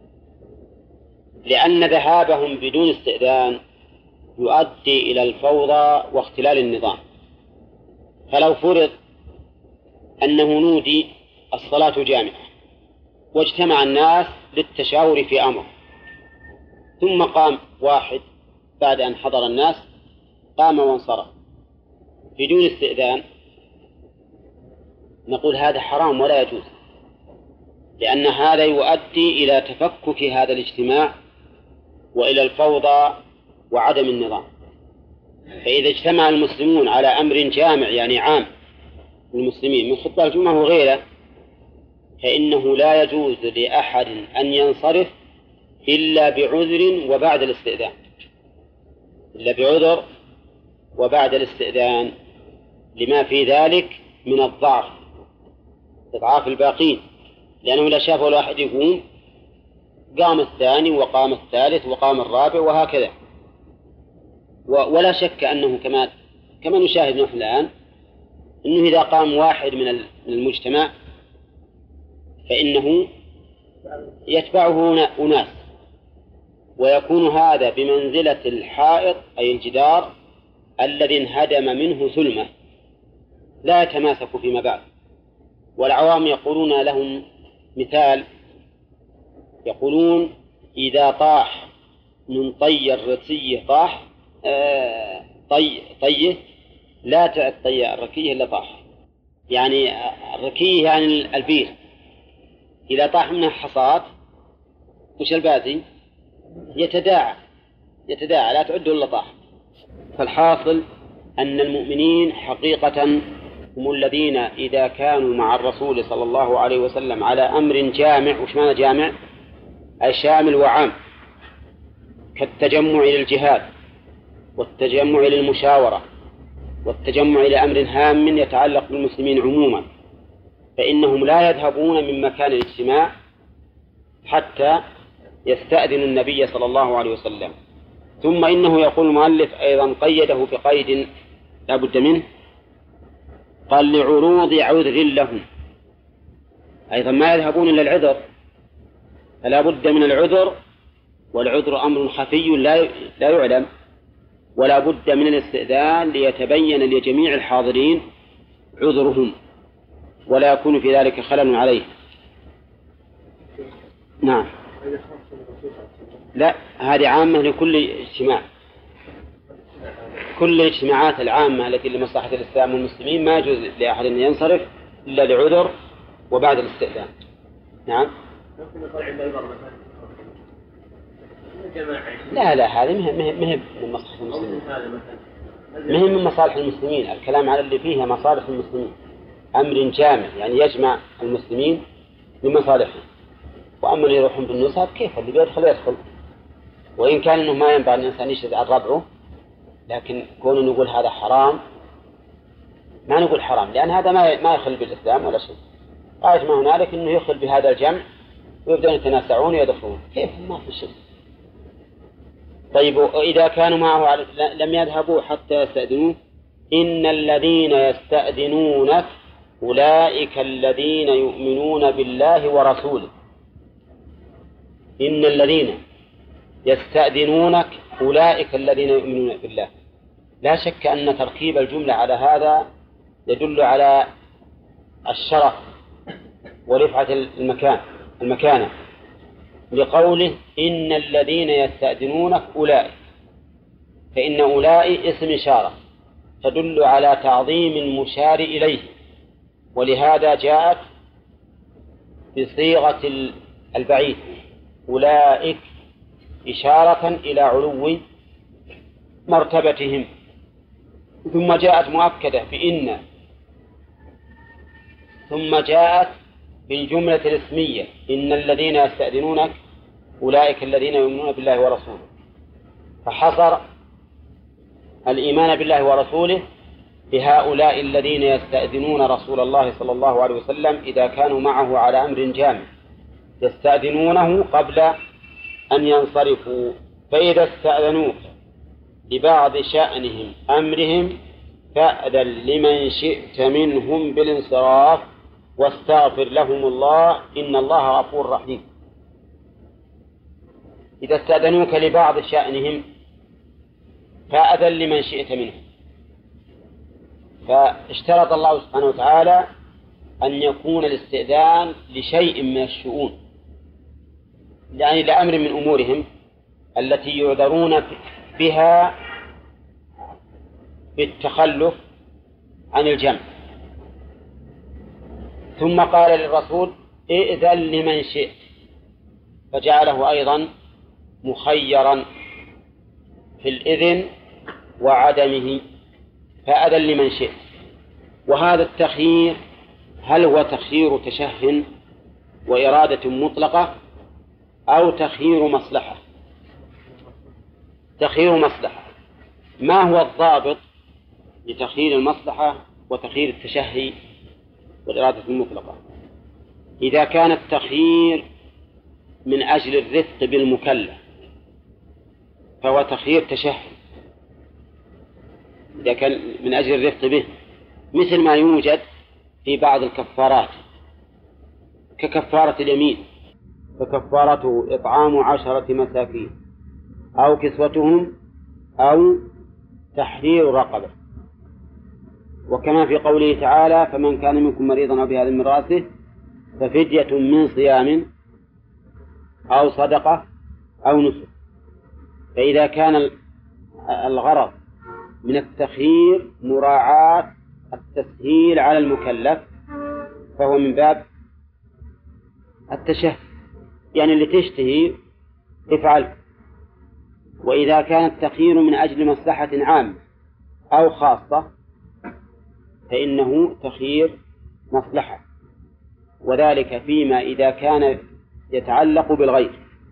لأن ذهابهم بدون استئذان يؤدي إلى الفوضى واختلال النظام. فلو فرض أنه نودي الصلاة جامعة واجتمع الناس للتشاور في أمر، ثم قام واحد بعد أن حضر الناس قام وانصرف بدون استئذان، نقول هذا حرام ولا يجوز، لأن هذا يؤدي إلى تفكك هذا الاجتماع وإلى الفوضى وعدم النظام. فإذا اجتمع المسلمون على أمر جامع يعني عام للمسلمين من خطبة الجمعة وغيره، فإنه لا يجوز لأحد أن ينصرف إلا بعذر وبعد الاستئذان، إلا بعذر وبعد الاستئذان، لما في ذلك من الضعف، إضعاف الباقين، لأنه لا شاف الواحد يقوم قام الثاني وقام الثالث وقام الرابع وهكذا. ولا شك أنه كما نشاهد نحن الآن أنه إذا قام واحد من المجتمع فإنه يتبعه أناس، ويكون هذا بمنزلة الحائط أي الجدار الذي انهدم منه ثلمة لا يتماسك فيما بعد. والعوام يقولون لهم مثال، يقولون إذا طاح من طي الرسية طاح طيه لا تعد طي الركية إلا طاح، يعني الركية يعني البير إذا طاح منها حصاد وش الباقي؟ يتداعى لا تعد إلا طاح. فالحاصل أن المؤمنين حقيقة هم الذين إذا كانوا مع الرسول صلى الله عليه وسلم على أمر جامع. وش معنى جامع؟ أي شامل وعام، كالتجمع إلى الجهاد والتجمع إلى المشاورة والتجمع إلى أمر هام يتعلق بالمسلمين عموما، فإنهم لا يذهبون من مكان الاجتماع حتى يستأذن النبي صلى الله عليه وسلم. ثم إنه يقول المؤلف أيضا قيده بقيد لا بد منه، قال لعروض عذر لهم، أيضا ما يذهبون إلا العذر، فلا بد من العذر، والعذر أمر خفي لا يعلم، ولا بد من الاستئذان ليتبين لجميع الحاضرين عذرهم ولا يكون في ذلك خلل عليه. نعم. لا، هذه عامة لكل اجتماع، كل الاجتماعات العامة التي لمصلحة الإسلام والمسلمين ما يجوز لأحد أن ينصرف إلا لعذر وبعد الاستئذان. نعم. لا هذه مهم من مصلحة المسلمين، مهم من مصالح المسلمين. الكلام على اللي فيها مصالح المسلمين، أمر جامع يعني يجمع المسلمين بمصالحهم. وأما اللي يروحون بالنصاب كيف اللي بيدخل، وإن كان إنه ما ينبغي الإنسان يشهد عن ربعه، لكن كونه نقول هذا حرام ما نقول حرام، لأن هذا ما يخل بالإسلام ولا شيء. غاية ما هنالك إنه يخل بهذا الجمع ويبدأون يتناسعون ويدخلون، كيف ما في شيء. طيب إذا كانوا معه لم يذهبوا حتى يستأذنوه. إن الذين يستأذنونك أولئك الذين يؤمنون بالله ورسوله. إن الذين يستأذنونك أولئك الذين يؤمنون بالله. لا شك أن تركيب الجملة على هذا يدل على الشرف ورفعة المكانة، لقوله إن الذين يستأذنونك أولئك، فإن أولئك اسم إشارة تدل على تعظيم المشار إليه، ولهذا جاءت بصيغة البعيد أولئك إشارة إلى علو مرتبتهم. ثم جاءت مؤكدة بإن، ثم جاءت بالجملة الاسمية إن الذين يستأذنونك أولئك الذين يؤمنون بالله ورسوله، فحصر الإيمان بالله ورسوله بهؤلاء الذين يستأذنون رسول الله صلى الله عليه وسلم إذا كانوا معه على أمر جامع، يستأذنونه قبل أن ينصرفوا. فإذا استأذنوك لبعض شأنهم أمرهم فأذن لمن شئت منهم بالانصراف واستغفر لهم الله إن الله غفور رحيم. إذا استأذنوك لبعض شأنهم فأذن لمن شئت منهم، فاشترط الله سبحانه وتعالى أن يكون الاستئذان لشيء من الشؤون، يعني لأمر من أمورهم التي يعذرون بها بالتخلف عن الجمع. ثم قال للرسول ائذن لمن شئت، فجعله أيضا مخيرا في الإذن وعدمه، فأذن لمن شئت. وهذا التخيير هل هو تخيير تشه وإرادة مطلقة أو تخيير مصلحة؟ تخيير مصلحة. ما هو الضابط لتخيير المصلحة وتخيير التشهي والإرادة المطلقة؟ إذا كان التخيير من أجل الرفق بالمكلف فهو تخيير تشهي، إذا كان من أجل الرفق به، مثل ما يوجد في بعض الكفارات ككفارة اليمين، فكفارته إطعام 10 مساكين أو كسوتهم أو تحرير رقبة. وكما في قوله تعالى: فمن كان منكم مريضا أو بهذا من رأسه ففدية من صيام أو صدقة أو نسك. فإذا كان الغرض من التخيير مراعاة التسهيل على المكلف فهو من باب التشهي، يعني اللي تشتهي افعل. وإذا كان التخيير من أجل مصلحة عامة أو خاصة فإنه تخيير مصلحة، وذلك فيما إذا كان يتعلق بالغير.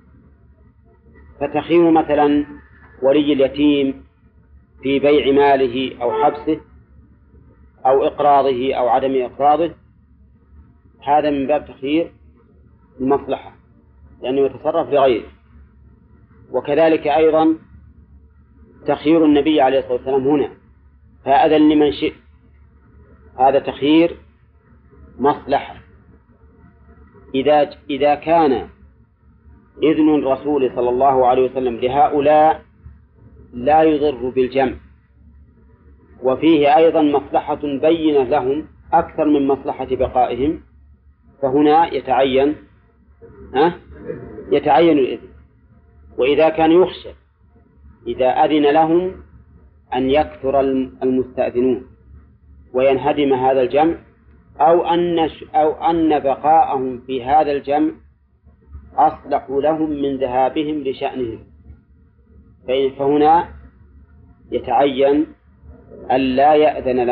فتخيير مثلا ولي اليتيم في بيع ماله أو حبسه أو إقراضه أو عدم إقراضه هذا من باب تخيير المصلحة لأنه يتصرف لغيره. وكذلك أيضا تخيير النبي عليه الصلاة والسلام هنا: فأذن لمن شئت، هذا تخيير مصلحة. إذا كان إذن الرسول صلى الله عليه وسلم لهؤلاء لا يضر بالجمع وفيه أيضا مصلحة بينة لهم أكثر من مصلحة بقائهم، فهنا يتعين الإذن. وإذا كان يخشى إذا أذن لهم أن يكثر المستأذنون وينهدم هذا الجمع أو أن بقاءهم في هذا الجمع أصلح لهم من ذهابهم لشأنهم، فهنا يتعين أن لا يأذن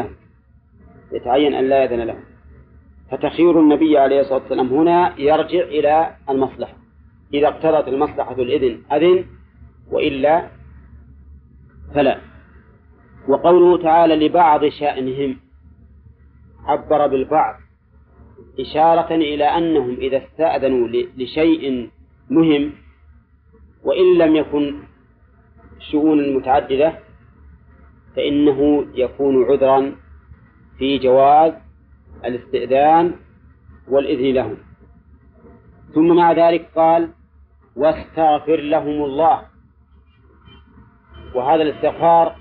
لهم. فتخيير النبي عليه الصلاة والسلام هنا يرجع إلى المصلحة، إذا اقتضت المصلحة الإذن أذن وإلا فلا. وقوله تعالى: لبعض شأنهم، عبر بالبعض إشارة إلى أنهم إذا استأذنوا لشيء مهم وإن لم يكن شؤون متعددة فإنه يكون عذرا في جواز الاستئذان والإذن لهم. ثم مع ذلك قال: واستغفر لهم الله. وهذا الاستغفار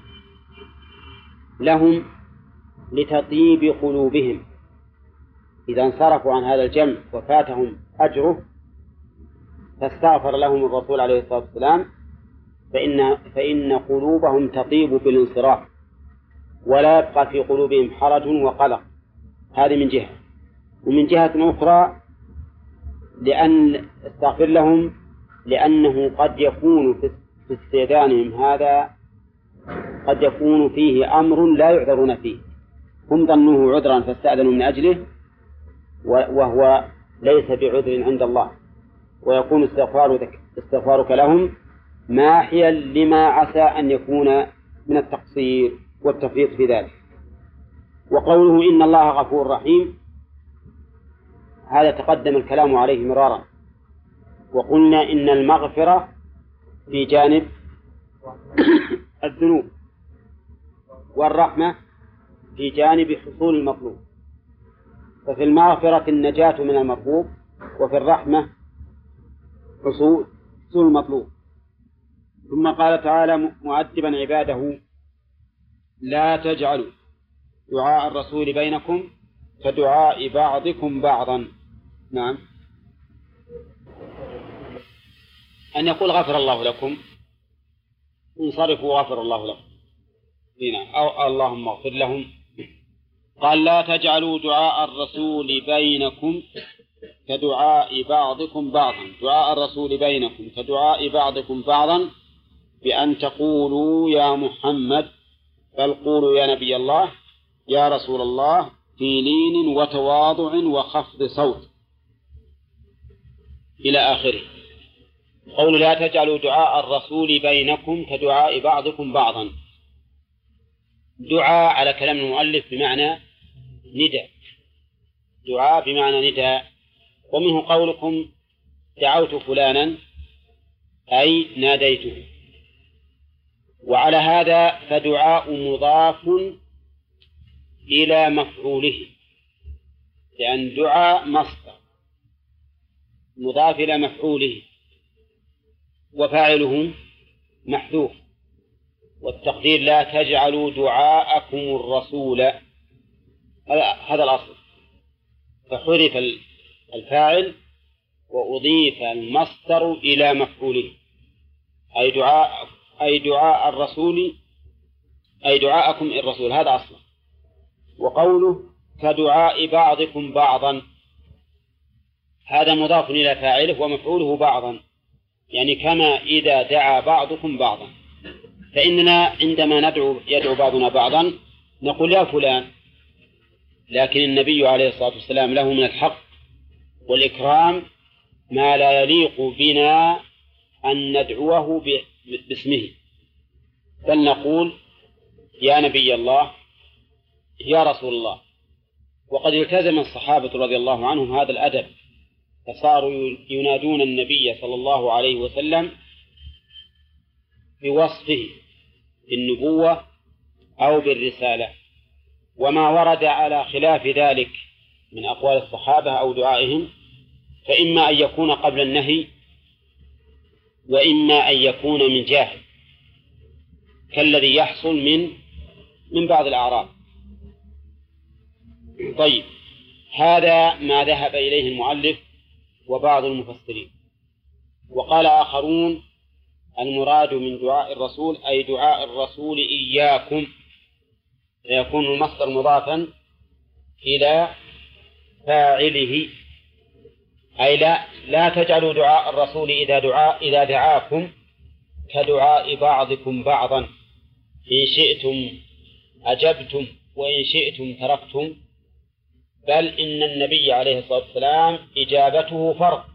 لهم لتطيب قلوبهم، إذا انصرفوا عن هذا الجمع وفاتهم أجره فاستغفر لهم الرسول عليه الصلاة والسلام فإن قلوبهم تطيب بالانصراف ولا يبقى في قلوبهم حرج وقلق. هذه من جهة. ومن جهة أخرى لأن استغفر لهم لأنه قد يكون في استئذانهم هذا قد يكون فيه أمر لا يعذرون فيه، هم ظنوه عذرا فاستأذنوا من أجله وهو ليس بعذر عند الله، ويكون استغفارك لهم ماحيا لما عسى أن يكون من التقصير والتفريط في ذلك. وقوله: إن الله غفور رحيم، هذا تقدم الكلام عليه مرارا، وقلنا إن المغفرة في جانب الذنوب والرحمة في جانب حصول المطلوب، ففي المغفرة النجاة من المطلوب وفي الرحمة حصول المطلوب. ثم قال تعالى مؤدبا عباده: لا تجعلوا دعاء الرسول بينكم كدعاء بعضكم بعضا. نعم، أن يقول غفر الله لكم انصرفوا غفر الله لكم أو اللهم اغفر لهم. قال: لا تجعلوا دعاء الرسول بينكم كدعاء بعضكم بعضا. دعاء الرسول بينكم كدعاء بعضكم بعضا بأن تقولوا يا محمد، بل قولوا يا نبي الله، يا رسول الله، في لين وتواضع وخفض صوت إلى آخره. قول لا تجعلوا دعاء الرسول بينكم كدعاء بعضكم بعضا. دعاء على كلام المؤلف بمعنى نداء، دعاء بمعنى نداء. ومنه قولكم دعوت فلانا أي ناديته. وعلى هذا فدعاء مضاف إلى مفعوله، لأن دعاء مصدر مضاف إلى مفعوله، وفاعله محذوف، والتقدير لا تجعلوا دعاءكم الرسول، هذا الأصل، فحذف الفاعل وأضيف المصدر إلى مفعوله، أي دعاء الرسول، أي دعاءكم الرسول، هذا أصلا. وقوله كدعاء بعضكم بعضا، هذا مضاف إلى فاعله ومفعوله بعضا، يعني كما إذا دعا بعضكم بعضا. فإننا عندما يدعو بعضنا بعضا نقول يا فلان، لكن النبي عليه الصلاة والسلام له من الحق والإكرام ما لا يليق بنا أن ندعوه باسمه، بل نقول يا نبي الله، يا رسول الله. وقد التزم الصحابة رضي الله عنهم هذا الأدب، فصاروا ينادون النبي صلى الله عليه وسلم بوصفه بالنبوة أو بالرسالة. وما ورد على خلاف ذلك من أقوال الصحابة أو دعائهم فإما أن يكون قبل النهي، وإما أن يكون من جاهل، كالذي يحصل من بعض الأعراب. طيب، هذا ما ذهب إليه المؤلف وبعض المفسرين. وقال آخرون المراد من دعاء الرسول أي دعاء الرسول إياكم، فيكون المصدر مضافا إلى فاعله، أي لا تجعلوا دعاء الرسول إذا دعاكم كدعاء بعضكم بعضا، إن شئتم أجبتم وإن شئتم تركتم، بل إن النبي عليه الصلاة والسلام إجابته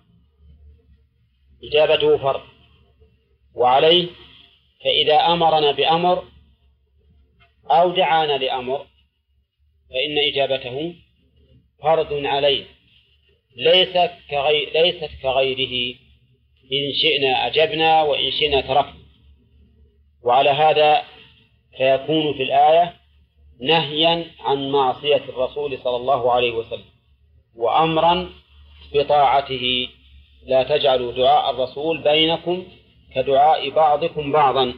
فرض، وعليه فإذا أمرنا بأمر أو دعانا لأمر فإن إجابته فرض عليه، ليست كغيره، إن شئنا أجبنا وإن شئنا تركنا. وعلى هذا فيكون في الآية نهيا عن معصية الرسول صلى الله عليه وسلم، وأمرا بطاعته، لا تجعلوا دعاء الرسول بينكم كدعاء بعضكم بعضا.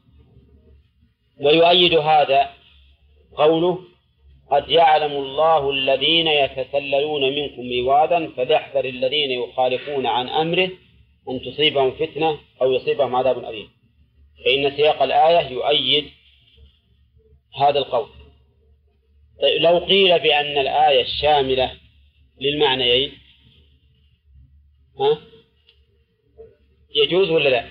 ويؤيد هذا قوله قد يعلم الله الذين يتسللون منكم لواذا فليحذر الذين يخالفون عن أمره أن تصيبهم فتنة أو يصيبهم عذاب أليم. فإن سياق الآية يؤيد هذا القول. لو قيل بأن الآية الشاملة للمعنيين يجوز ولا لا؟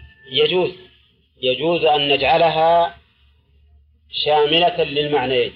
يجوز أن نجعلها شاملة للمعنيين،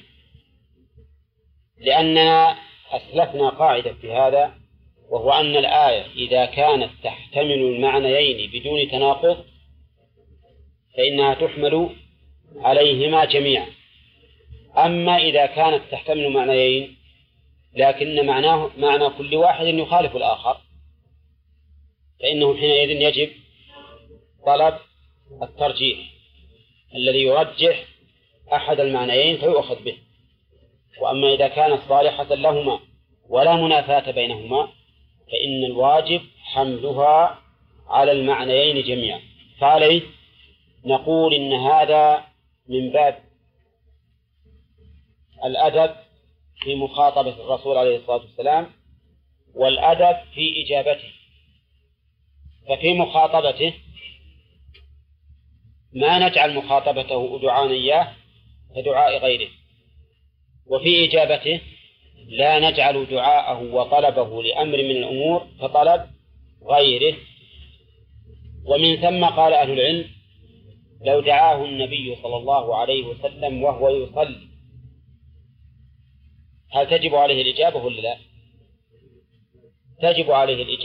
لأننا أسلفنا قاعدة في هذا، وهو أن الآية إذا كانت تحتمل المعنيين بدون تناقض فإنها تحمل عليهما جميعا. أما إذا كانت تحتمل معنيين لكن معنى كل واحد يخالف الآخر فإنه حينئذ يجب طلب الترجيح الذي يرجح أحد المعنيين فيؤخذ به. وأما إذا كانت صالحة لهما ولا منافاة بينهما فإن الواجب حملها على المعنيين جميعا. فعليه نقول إن هذا من باب الأدب في مخاطبة الرسول عليه الصلاة والسلام والأدب في إجابته. ففي مخاطبته ما نجعل مخاطبته دعاء إياه كدعاء غيره، وفي إجابته لا نجعل دعاءه وطلبه لأمر من الأمور كطلب غيره. ومن ثم قال أهل العلم لو دعاه النبي صلى الله عليه وسلم وهو يصلي هل تجب عليه الإجابة ولا لا؟ تجب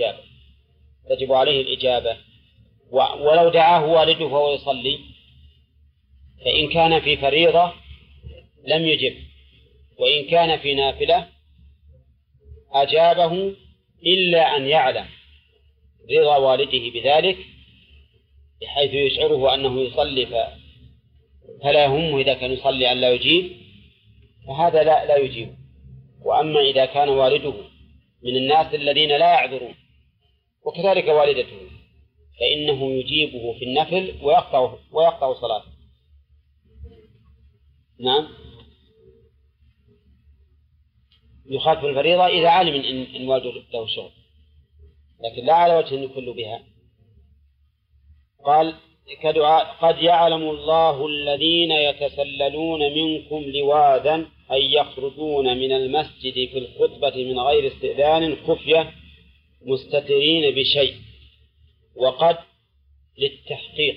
عليه الإجابة. ولو دعاه والده وهو يصلي فإن كان في فريضة لم يجب، وإن كان في نافلة أجابه إلا أن يعلم رضا والده بذلك بحيث يشعره أنه يصلي فلا يهمه إذا كان يصلي أن لا يجيب، فهذا لا يجيب. وأما إذا كان والده من الناس الذين لا يعذرون وكذلك والدته فإنه يجيبه في النفل ويقطع صلاته. نعم، يخالف الفريضة إذا علم إن والده له شغل، لكن لا على وجه أن يخل بها. قال كدعاء قد يعلم الله الذين يتسللون منكم لواذا أي يخرجون من المسجد في الخطبة من غير استئذان خفية مستترين بشيء، وقد للتحقيق.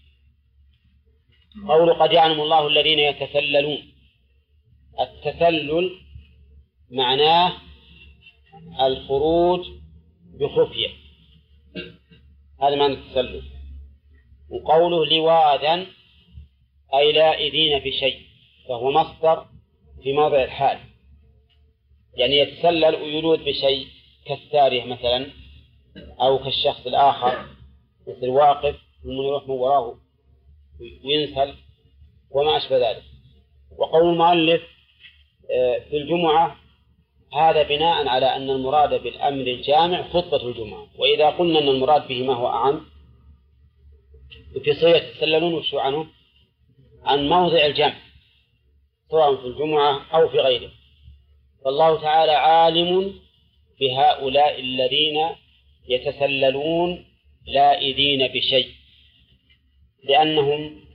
قول قد يعلم الله الذين يتسللون، التسلل معناه الخروج بخفية، هذا معنى التسلل. وقوله لواذا أي لائذين بشيء، فهو مصدر في موضع الحال، يعني يتسلل ويلوذ بشيء كالسارية مثلا، أو كالشخص الآخر مثل واقف ومن يروح من وراه وينسل وما أشبه ذلك. وقول المؤلف في الجمعة هذا بناء على أن المراد بالأمر الجامع خطبة الجمعة، وإذا قلنا أن المراد به ما هو أعم في صيغة يتسللون وشو عنه عن موضع الجمع سواء في الجمعة أو في غيره. فالله تعالى عالم بهؤلاء الذين يتسللون لائذين بشيء، لأنهم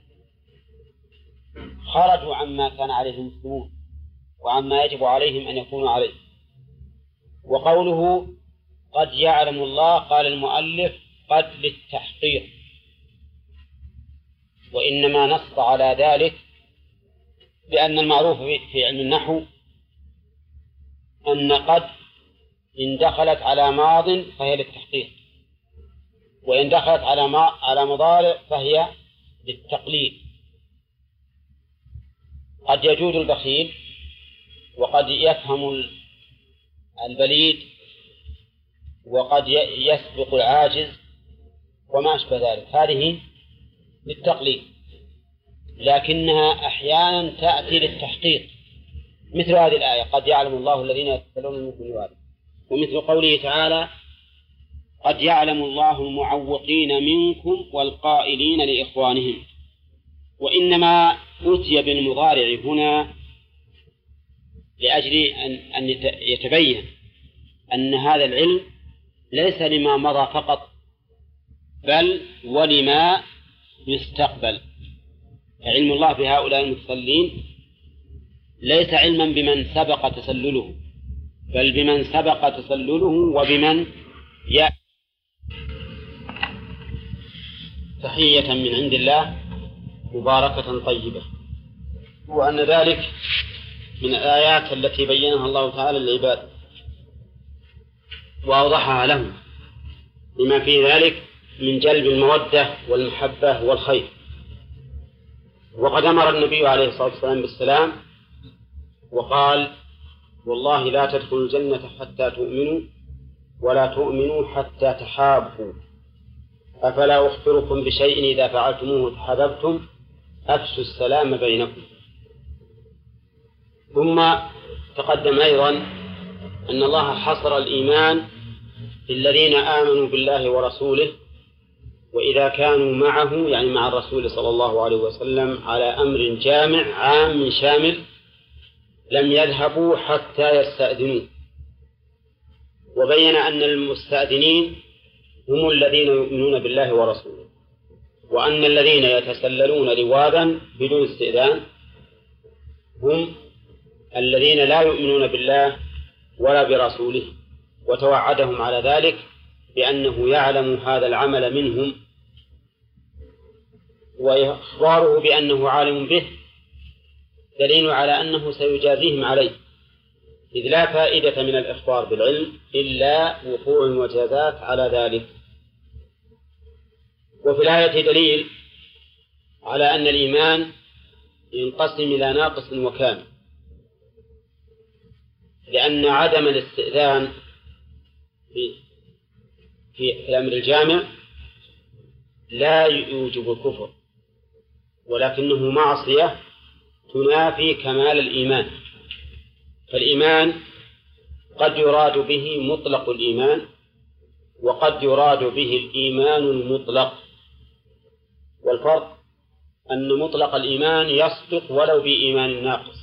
خرجوا عما كان عليه المسلمون وعما يجب عليهم أن يكونوا عليه. وقوله قد يعلم الله قال المؤلف قد للتحقيق، وإنما نص على ذلك لأن المعروف في علم النحو أن قد إن دخلت على ماض فهي للتحقيق، وإن دخلت على مضارع فهي للتقليل. قد يجود البخيل، وقد يفهم البليد، وقد يسبق العاجز وما أشبه ذلك، هذه للتقليد، لكنها أحيانا تأتي للتحقيق، مثل هذه الآية قد يعلم الله الذين يتسللون منكم لواذا، ومثل قوله تعالى قد يعلم الله المعوقين منكم والقائلين لإخوانهم. وإنما أتي بالمضارع هنا لأجل أن يتبين أن هذا العلم ليس لما مضى فقط، بل ولما يستقبل. علم الله بهؤلاء المتسلين ليس علما بمن سبق تسلله، بل بمن سبق تسلله وبمن يأتي. تحية من عند الله مباركة طيبة، وأن ذلك من الآيات التي بينها الله تعالى للعباد وأوضحها لهم، لما في ذلك من جلب المودة والمحبة والخير. وقد أمر النبي عليه الصلاة والسلام بالسلام وقال والله لا تدخلوا الجنة حتى تؤمنوا ولا تؤمنوا حتى تحابوا، أفلا أخبركم بشيء إذا فعلتموه تحاببتم، أفشوا السلام بينكم. ثم تقدم أيضا أن الله حصر الإيمان في الذين آمنوا بالله ورسوله، وإذا كانوا معه يعني مع الرسول صلى الله عليه وسلم على أمر جامع عام شامل لم يذهبوا حتى يستأذنوا. وبين أن المستأذنين هم الذين يؤمنون بالله ورسوله، وأن الذين يتسللون لواذا بدون استئذان هم الذين لا يؤمنون بالله ولا برسوله، وتوعدهم على ذلك بأنه يعلم هذا العمل منهم، وإخباره بأنه عالم به دليل على أنه سيجازيهم عليه، إذ لا فائدة من الإخبار بالعلم إلا وقوع المجازات على ذلك. وفي الآية دليل على أن الإيمان ينقسم إلى ناقص وكامل، لأن عدم الاستئذان في الأمر الجامع لا يوجب الكفر، ولكنه معصية تنافي كمال الإيمان. فالإيمان قد يراد به مطلق الإيمان، وقد يراد به الإيمان المطلق. والفرق أن مطلق الإيمان يصدق ولو بإيمان ناقص،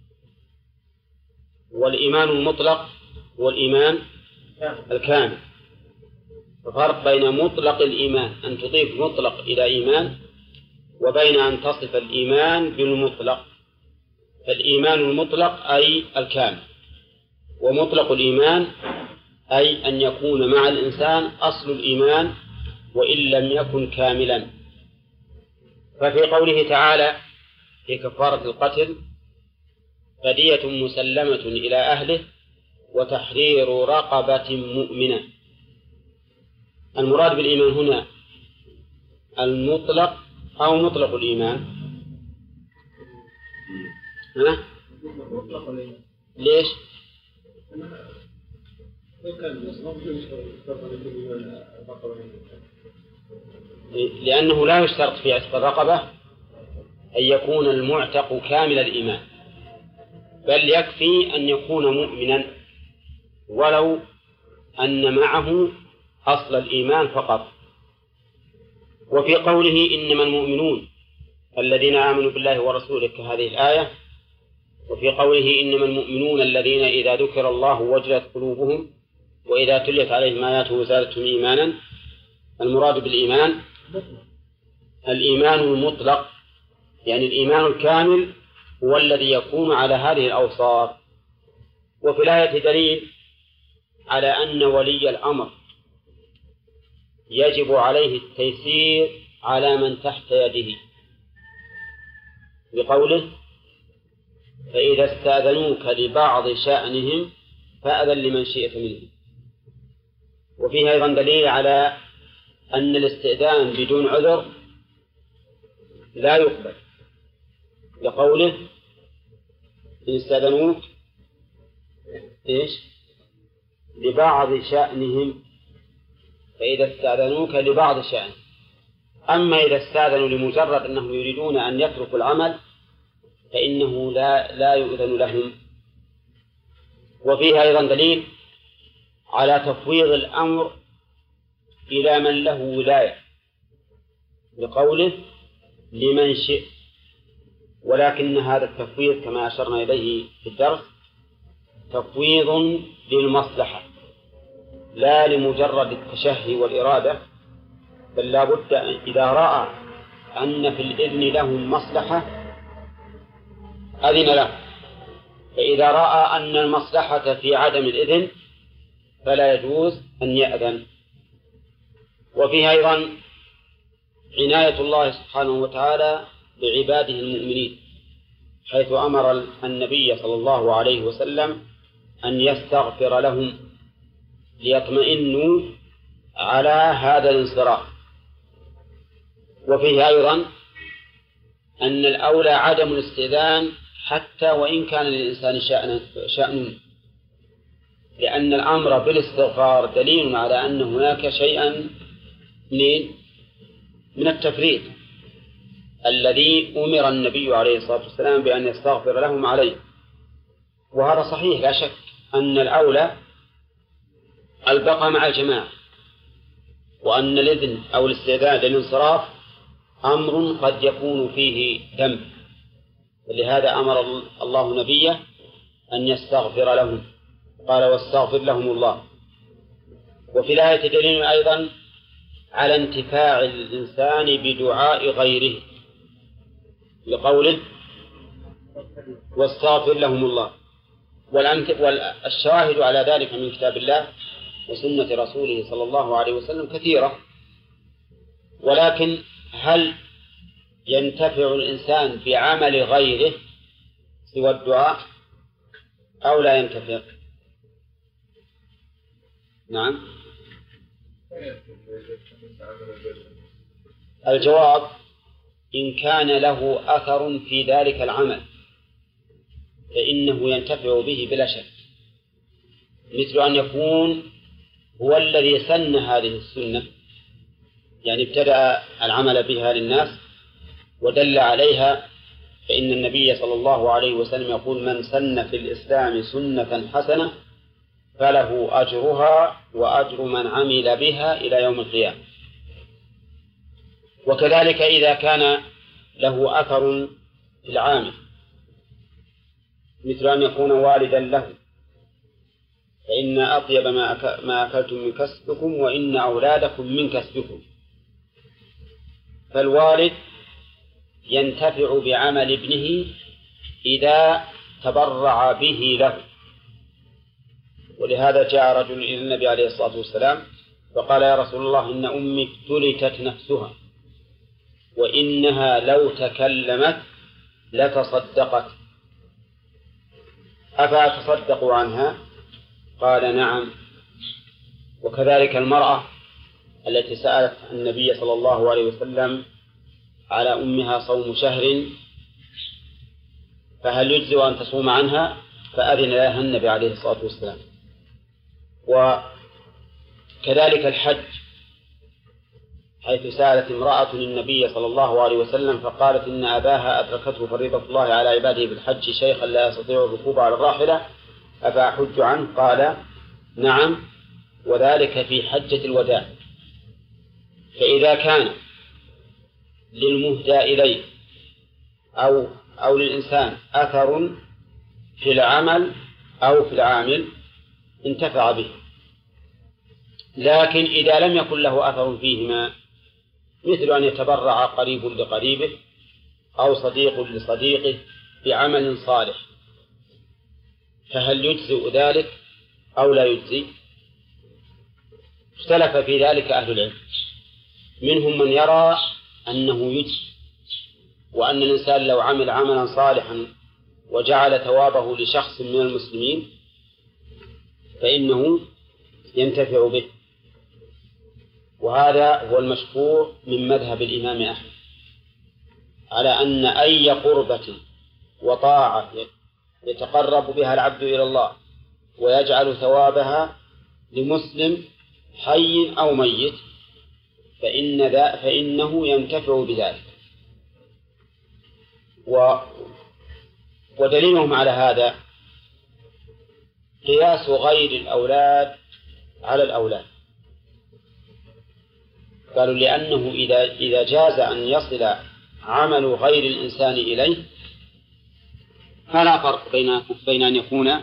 والإيمان المطلق هو الإيمان الكامل. الفرق بين مطلق الإيمان أن تضيف مطلق إلى إيمان، وبين أن تصف الإيمان بالمطلق. فالإيمان المطلق أي الكامل، ومطلق الإيمان أي أن يكون مع الإنسان أصل الإيمان وإن لم يكن كاملا. ففي قوله تعالى في كفارة القتل: فدية مسلمة إلى أهله وتحرير رقبة مؤمنة، المراد بالإيمان هنا المطلق أو مطلق الإيمان؟ ليش؟ لأنه لا يشترط في عتق الرقبة أن يكون المعتق كامل الإيمان، بل يكفي أن يكون مؤمنا ولو أن معه أصل الإيمان فقط. وفي قوله إنما المؤمنون الذين آمنوا بالله ورسوله كهذه الآية، وفي قوله إنما المؤمنون الذين إذا ذكر الله وجلت قلوبهم وإذا تليت عليهم آياته زادتهم إيمانا، المراد بالإيمان الإيمان المطلق، يعني الإيمان الكامل هو الذي يكون على هذه الأوصاف. وفي الآية دليل على أن ولي الأمر يجب عليه التيسير على من تحت يده، بقوله: فإذا استأذنوك لبعض شأنهم فأذن لمن شئت منهم. وفيه أيضا دليل على أن الاستئذان بدون عذر لا يقبل، لقوله: إن استأذنوك لبعض شأنهم، فإذا استأذنوك لبعض شأن. أما إذا استأذنوا لمجرد أنهم يريدون أن يتركوا العمل فإنه لا يؤذن لهم. وفيه أيضا دليل على تفويض الأمر إلى من له ولاية، بقوله: لمن شئ. ولكن هذا التفويض كما أشرنا إليه في الدرس تفويض للمصلحة لا لمجرد التشهي والإرادة، بل لا بد إذا رأى أن في الإذن لهم مصلحة أذن له، فإذا رأى أن المصلحة في عدم الإذن فلا يجوز أن يأذن. وفيه أيضا عناية الله سبحانه وتعالى بعباده المؤمنين، حيث أمر النبي صلى الله عليه وسلم أن يستغفر لهم ليطمئنوا على هذا الانصراف. وفيه أيضا أن الأولى عدم الاستئذان حتى وإن كان للإنسان شأن، لأن الأمر بالاستغفار دليل على أن هناك شيئا من التفريط الذي أمر النبي عليه الصلاة والسلام بأن يستغفر لهم عليه. وهذا صحيح لا شك أن الأولى البقاء مع الجماعة، وأن الإذن أو الاستئذان للانصراف أمر قد يكون فيه ذنب، ولهذا أمر الله نبيه أن يستغفر لهم، قال: واستغفر لهم الله. وفي الآية دليل أيضا على انتفاع الإنسان بدعاء غيره، لقوله: واستغفر لهم الله. والشاهد على ذلك من كتاب الله وسنة رسوله صلى الله عليه وسلم كثيرة، ولكن هل ينتفع الإنسان بعمل غيره سوى الدعاء أو لا ينتفع؟ نعم، الجواب: إن كان له أثر في ذلك العمل فإنه ينتفع به بلا شك، مثل أن يكون هو الذي سن هذه السنة، يعني ابتدأ العمل بها للناس ودل عليها، فإن النبي صلى الله عليه وسلم يقول: من سن في الإسلام سنة حسنة فله أجرها وأجر من عمل بها إلى يوم القيامة. وكذلك إذا كان له أثر في العامل، مثل أن يكون والدا له، فإن أطيب ما أكلتم من كسبكم وإن أولادكم من كسبكم. فالوالد ينتفع بعمل ابنه إذا تبرع به له. ولهذا جاء رجل إلى النبي عليه الصلاة والسلام فقال: يا رسول الله، إن أمي افتلتت نفسها وإنها لو تكلمت لتصدقت، أفأتصدق عنها؟ قال: نعم. وكذلك المرأة التي سألت النبي صلى الله عليه وسلم على أمها صوم شهر فهل يجزئ أن تصوم عنها؟ فأذن لها النبي عليه الصلاة والسلام. وكذلك الحج، حيث سألت امرأة النبي صلى الله عليه وسلم فقالت: إن أباها أدركته فريضة الله على عباده بالحج شيخا لا يستطيع الركوب على الراحلة أفأحج عنه؟ قال: نعم، وذلك في حجة الوداع. فإذا كان للمهدى إليه أو للإنسان أثر في العمل أو في العامل انتفع به. لكن إذا لم يكن له أثر فيهما، مثل أن يتبرع قريب لقريبه أو صديق لصديقه بعمل صالح، فهل يجزئ ذلك أو لا يجزي؟ اختلف في ذلك أهل العلم، منهم من يرى أنه يجزي، وأن الإنسان لو عمل عملا صالحا وجعل ثوابه لشخص من المسلمين فإنه ينتفع به. وهذا هو المشهور من مذهب الإمام أحمد، على أن أي قربة وطاعة يتقرب بها العبد إلى الله ويجعل ثوابها لمسلم حي أو ميت فإنه ينتفع بذلك. ودليلهم على هذا قياس غير الأولاد على الأولاد. قالوا: لأنه إذا جاز أن يصل عمل غير الإنسان إليه فلا فرق بين أن يكون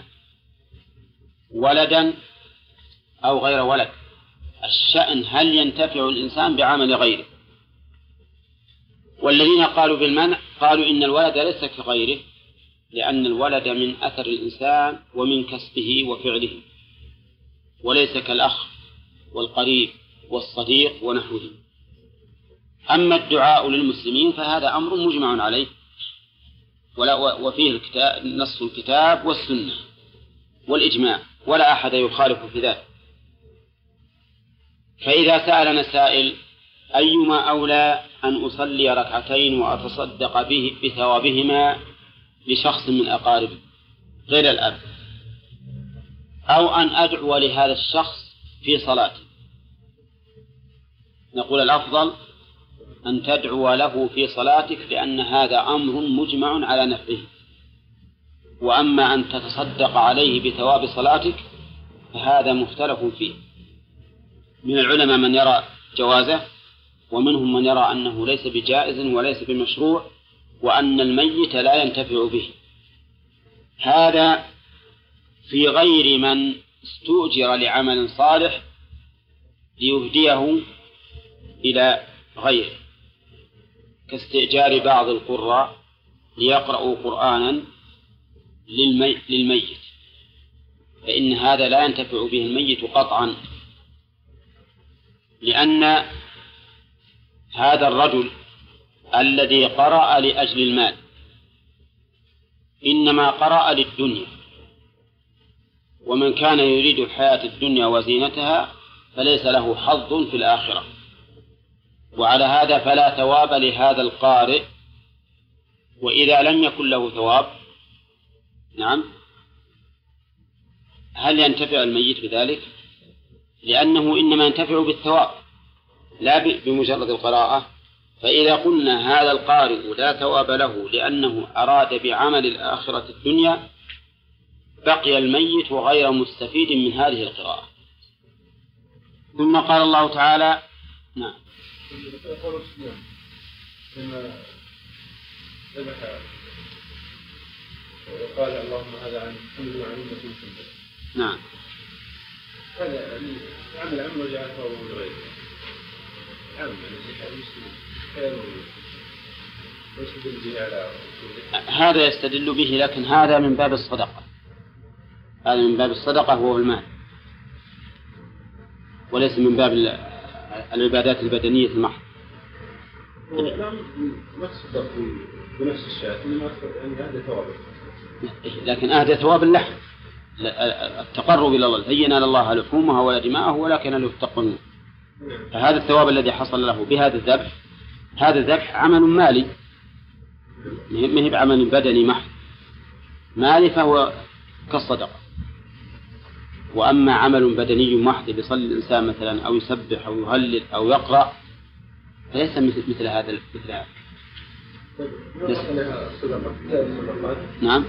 ولدا أو غير ولد. الشأن هل ينتفع الإنسان بعمل غيره. والذين قالوا بالمنع قالوا إن الولد ليس كغيره، لأن الولد من أثر الإنسان ومن كسبه وفعله، وليس كالأخ والقريب والصديق ونحوه. أما الدعاء للمسلمين فهذا أمر مجمع عليه، وفيه نص الكتاب والسنة والإجماع، ولا أحد يخالف في ذلك. فإذا سألنا سائل: أيما أولى أن أصلي ركعتين وأتصدق بثوابهما لشخص من أقاربي غير الأب، أو أن أدعو لهذا الشخص في صلاتي؟ نقول: الأفضل أن تدعو له في صلاتك، لأن هذا أمر مجمع على نفعه. وأما أن تتصدق عليه بثواب صلاتك فهذا مختلف فيه، من العلماء من يرى جوازه، ومنهم من يرى أنه ليس بجائز وليس بمشروع، وأن الميت لا ينتفع به. هذا في غير من استؤجر لعمل صالح ليهديه إلى غيره، كاستئجار بعض القراء ليقرأوا قرآنا للميت، فإن هذا لا ينتفع به الميت قطعا، لأن هذا الرجل الذي قرأ لأجل المال إنما قرأ للدنيا، ومن كان يريد الحياة الدنيا وزينتها فليس له حظ في الآخرة. وعلى هذا فلا ثواب لهذا القارئ. وإذا لم يكن له ثواب، نعم، هل ينتفع الميت بذلك؟ لأنه إنما ينتفع بالثواب لا بمجرد القراءة. فإذا قلنا هذا القارئ لا ثواب له لأنه أراد بعمل الآخرة الدنيا، بقي الميت وغير مستفيد من هذه القراءة. ثم قال الله تعالى نعم كما ذبح وقال اللهم هذا عن حمد وعلومة مسلم. نعم هذا عمل عمل وجعله من غيره عمل المسلم خير ويستدل به على هذا يستدل به، لكن هذا من باب الصدقة، هذا من باب الصدقة وهو المال، وليس من باب العبادات البدنية المحض. ما تصدق بنفس الشاة إنما هذا ثواب، لكن أهدى ثواب اللحم، التقرب إلى الله، هي ينال الله لحومها ولا دماءه ولكن له التقوى. فهذا الثواب الذي حصل له بهذا الذبح، هذا الذبح عمل مالي، ما هي بعمل بدني محض، مالي فهو كالصدقة. وأما عمل بدني محض يصلي الإنسان مثلا أو يسبح أو يهلل أو يقرأ فليس مثل هذا. نعم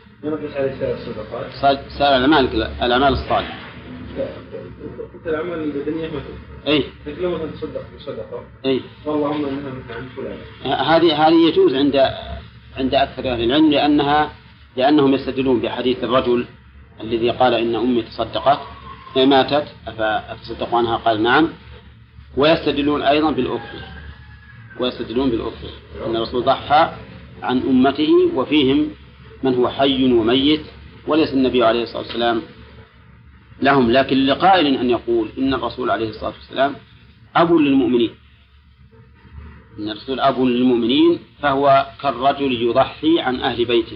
سأل الأعمال الصالحة. الأعمال البدنية أي لكن لو مثلا تصدق بصدقة أي والله أنها مثل عن فلان، هذه يجوز عند أكثر أهل العلم، لأنهم يستدلون بحديث الرجل الذي قال إن أمي تصدقت ماتت أفتصدق عنها، قال نعم. ويستدلون أيضا بالأضحية، أن الرسول ضحى عن أمته وفيهم من هو حي وميت، وليس النبي عليه الصلاة والسلام لهم، لكن لقائل أن يقول إن الرسول عليه الصلاة والسلام أب للمؤمنين، إن الرسول أب للمؤمنين، فهو كالرجل يضحي عن أهل بيته.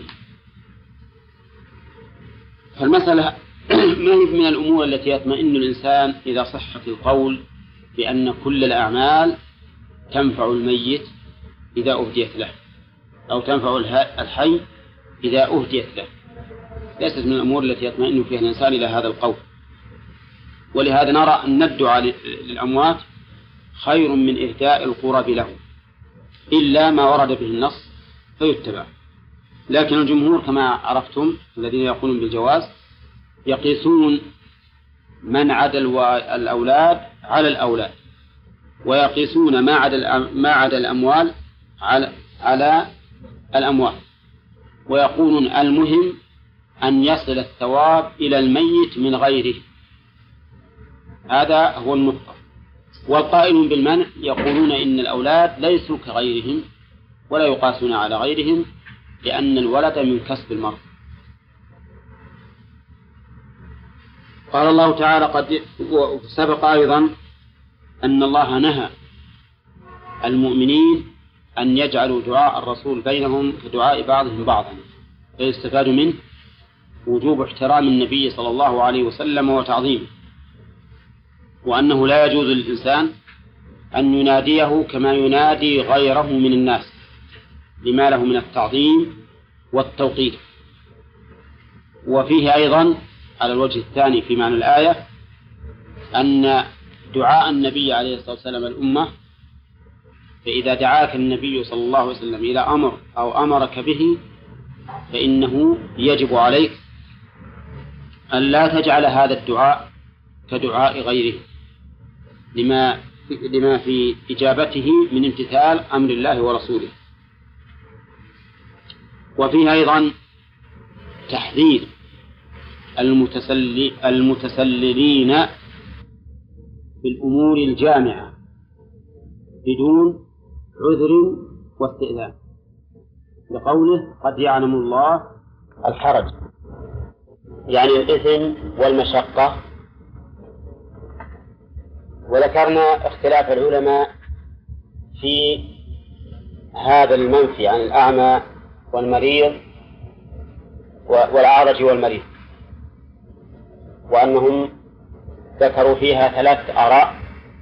فالمسألة ما هي من الأمور التي يطمئن الإنسان إذا صحت القول بأن كل الأعمال تنفع الميت إذا أهديت له أو تنفع الحي إذا أهديت له، ليست من الأمور التي يطمئن فيها الإنسان إلى هذا القول. ولهذا نرى أن الدعاء للأموات خير من إهداء القرب له، إلا ما ورد به النص فيتبع. لكن الجمهور كما عرفتم الذين يقولون بالجواز يقيسون من عدا الأولاد على الأولاد، ويقيسون ما عدا الأموال على الأموال، ويقولون المهم أن يصل الثواب إلى الميت من غيره، هذا هو النقطة. والقائلون بالمنع يقولون إن الأولاد ليسوا كغيرهم ولا يقاسون على غيرهم، لأن الولد من كسب المرء. قال الله تعالى قد سبق أيضا أن الله نهى المؤمنين أن يجعلوا دعاء الرسول بينهم كدعاء بعضهم بعضا، فيستفاد منه وجوب احترام النبي صلى الله عليه وسلم وتعظيمه، وأنه لا يجوز للإنسان أن يناديه كما ينادي غيره من الناس لما له من التعظيم والتوقير. وفيه أيضا على الوجه الثاني في معنى الآية أن دعاء النبي عليه الصلاة والسلام الأمة، فإذا دعاك النبي صلى الله عليه وسلم إلى أمر أو أمرك به فإنه يجب عليك أن لا تجعل هذا الدعاء كدعاء غيره لما في إجابته من امتثال أمر الله ورسوله. وفيه أيضا تحذير المتسللين بالأمور الجامعة بدون عذر واستئذان، لقوله قد يعلم الله الحرج، يعني الإثم والمشقة. وذكرنا اختلاف العلماء في هذا المنفي عن الأعمى والمريض والأعرج والمريض، وأنهم ذكروا فيها 3 آراء،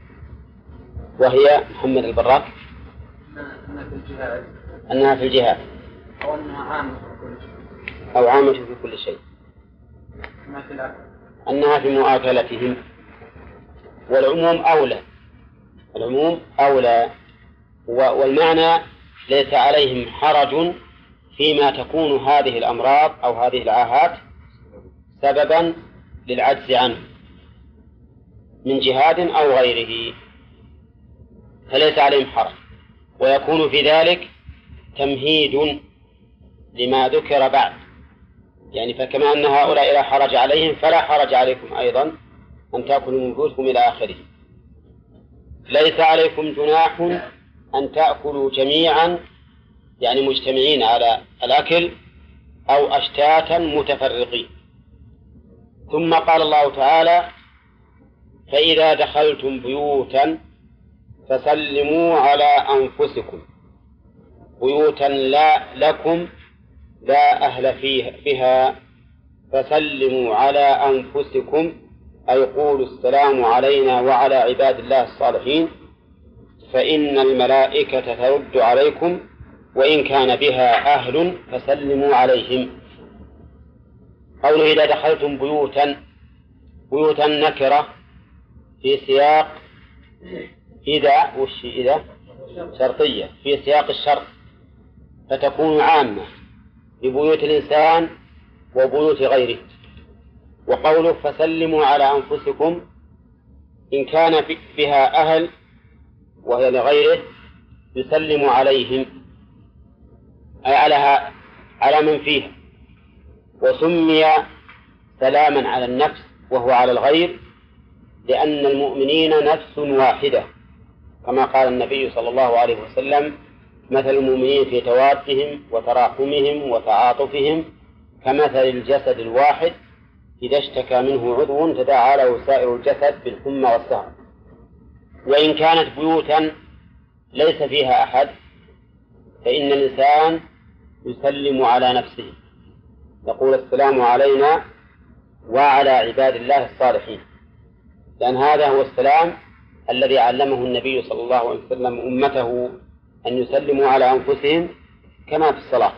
وهي محمد البراك أنها في الجهاد أو عامة في كل شيء، أنها في مؤاكلتهم، والعموم أولى، والمعنى ليس عليهم حرج فيما تكون هذه الأمراض أو هذه العاهات سببا للعجز عنه من جهاد أو غيره فليس عليهم حرج، ويكون في ذلك تمهيد لما ذكر بعد، يعني فكما أن هؤلاء لا حرج عليهم فلا حرج عليكم أيضا أن تأكلوا من بيوتكم إلى آخره. ليس عليكم جناح أن تأكلوا جميعا يعني مجتمعين على الأكل أو أشتاتا متفرقين. ثم قال الله تعالى: فإذا دخلتم بيوتا فسلموا على أنفسكم، بيوتا لا لكم لا أهل بها، فسلموا على أنفسكم أي قولوا السلام علينا وعلى عباد الله الصالحين، فإن الملائكة ترد عليكم وإن كان بها أهل فسلموا عليهم. قوله إذا دخلتم بيوتا، بيوتا نكرة في سياق إذا شرطية في سياق الشرط، فتكون عامة لبيوت الإنسان وبيوت غيره. وقوله فسلموا على أنفسكم إن كان بها أهل وهي لغيره يسلم عليهم أي على من فيها. وسمي سلاما على النفس وهو على الغير لأن المؤمنين نفس واحدة، كما قال النبي صلى الله عليه وسلم: مثل المؤمنين في توادهم وتراحمهم وتعاطفهم كمثل الجسد الواحد إذا اشتكى منه عضو تداعى له سائر الجسد بالحمى والسهر. وإن كانت بيوتا ليس فيها أحد فإن الإنسان يسلم على نفسه، يقول السلام علينا وعلى عباد الله الصالحين، لأن هذا هو السلام الذي علمه النبي صلى الله عليه وسلم أمته أن يسلموا على أنفسهم كما في الصلاة.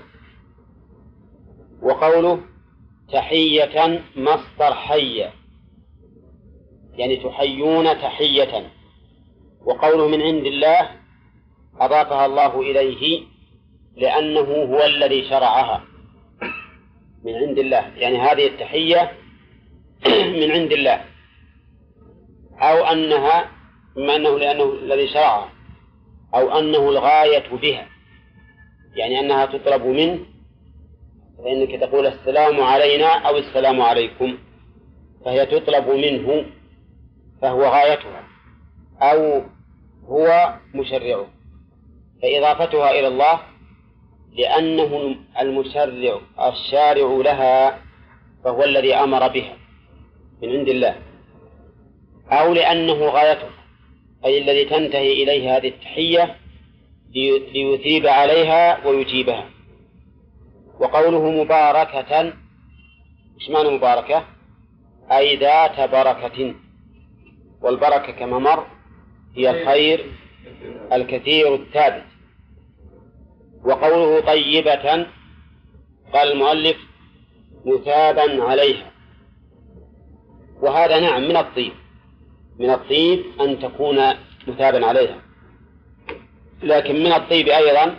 وقوله تحية مصدر حية يعني تحيون تحية. وقوله من عند الله أضافها الله إليه لأنه هو الذي شرعها، من عند الله يعني هذه التحية من عند الله، أو أنها بما أنه لأنه الذي شرعها، أو أنه الغاية بها يعني أنها تطلب منه، فإنك تقول السلام علينا أو السلام عليكم، فهي تطلب منه فهو غايتها أو هو مشرعه، فإضافتها إلى الله لأنه المشرع الشارع لها فهو الذي أمر بها من عند الله، أو لأنه غايته أي الذي تنتهي إليه هذه التحية ليثيب عليها ويجيبها. وقوله مباركة، إيش معنى مباركة؟ أي ذات بركة، والبركة كما مر هي الخير الكثير الثابت. وقوله طيبة قال المؤلف مثابا عليها، وهذا نعم من الطيب، من الطيب أن تكون مثابا عليها، لكن من الطيب أيضا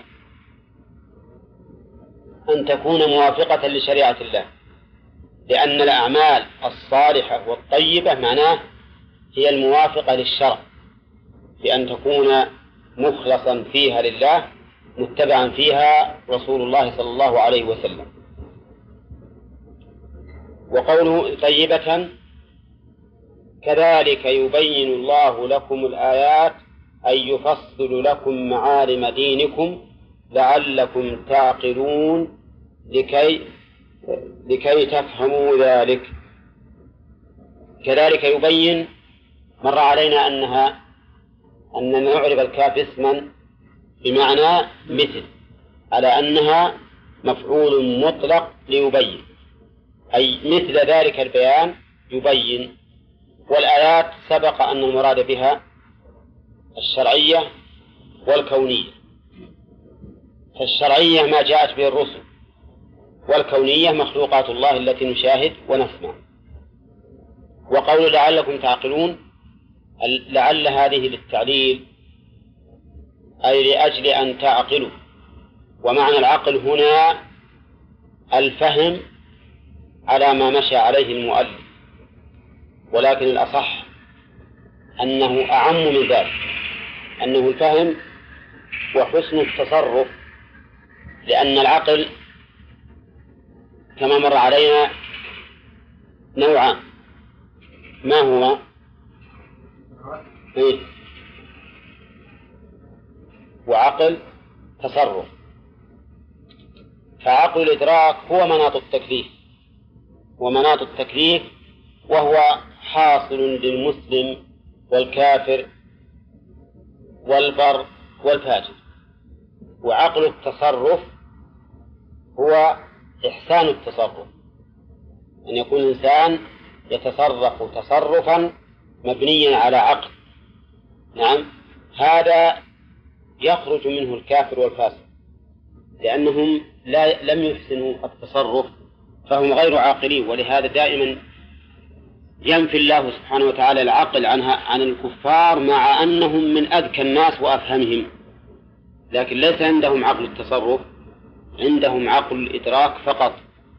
أن تكون موافقة لشريعة الله، لأن الأعمال الصالحة والطيبة معناه هي الموافقة للشرع، بأن تكون مخلصا فيها لله متبعا فيها رسول الله صلى الله عليه وسلم. وقوله طيبة كذلك يبين الله لكم الآيات أي يفصل لكم معالم دينكم لعلكم تعقلون لكي تفهموا ذلك. كذلك يبين مر علينا أن نعرب الكاف اسما بمعنى مثل، على أنها مفعول مطلق ليبين، أي مثل ذلك البيان يبين. والآيات سبق أن المراد بها الشرعية والكونية، فالشرعية ما جاءت به الرسل، والكونية مخلوقات الله التي نشاهد ونسمع. وقول لعلكم تعقلون، لعل هذه للتعليل أي لأجل أن تعقلوا، ومعنى العقل هنا الفهم على ما مشى عليه المؤلف، ولكن الأصح أنه أعم من ذلك، أنه الفهم وحسن التصرف، لأن العقل كما مر علينا نوعان. ما هو؟ وعقل تصرف. فعقل الإدراك هو مناط التكليف، ومناط التكليف وهو حاصل للمسلم والكافر والبر والفاجر. وعقل التصرف هو إحسان التصرف، أن يكون الإنسان يتصرف تصرفا مبنيا على عقل. نعم، هذا يخرج منه الكافر والفاسق، لأنهم لم يحسنوا التصرف فهم غير عاقلين. ولهذا دائما ينفي الله سبحانه وتعالى العقل عن الكفار، مع أنهم من أذكى الناس وأفهمهم، لكن ليس عندهم عقل التصرف، عندهم عقل الإدراك فقط.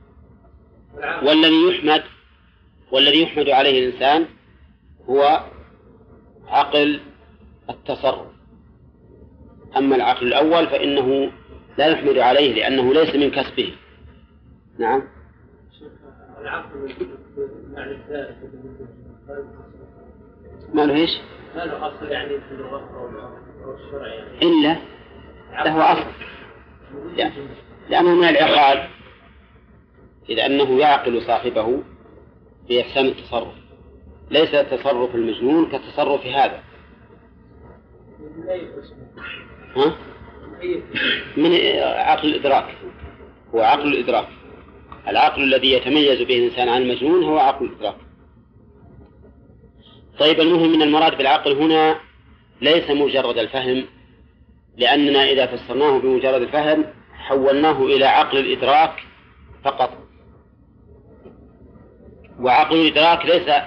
والذي يحمد عليه الإنسان هو عقل التصرف. أما العقل الأول فإنه لا يحمد عليه لأنه ليس من كسبه. نعم. العقل يعني الثالث ما له إيش؟ ما له أصل يعني في اللغة أو الشرع يعني. إلا له أصل، لأنه من العقال، إذ أنه يعقل صاحبه بإحسان التصرف، ليس تصرف المجنون كتصرف هذا. ها؟ من عقل الإدراك، هو عقل الإدراك. العقل الذي يتميز به الإنسان عن المجنون هو عقل الإدراك. طيب، المهم من المراد بالعقل هنا ليس مجرد الفهم، لأننا إذا فسرناه بمجرد الفهم حولناه إلى عقل الإدراك فقط. وعقل الإدراك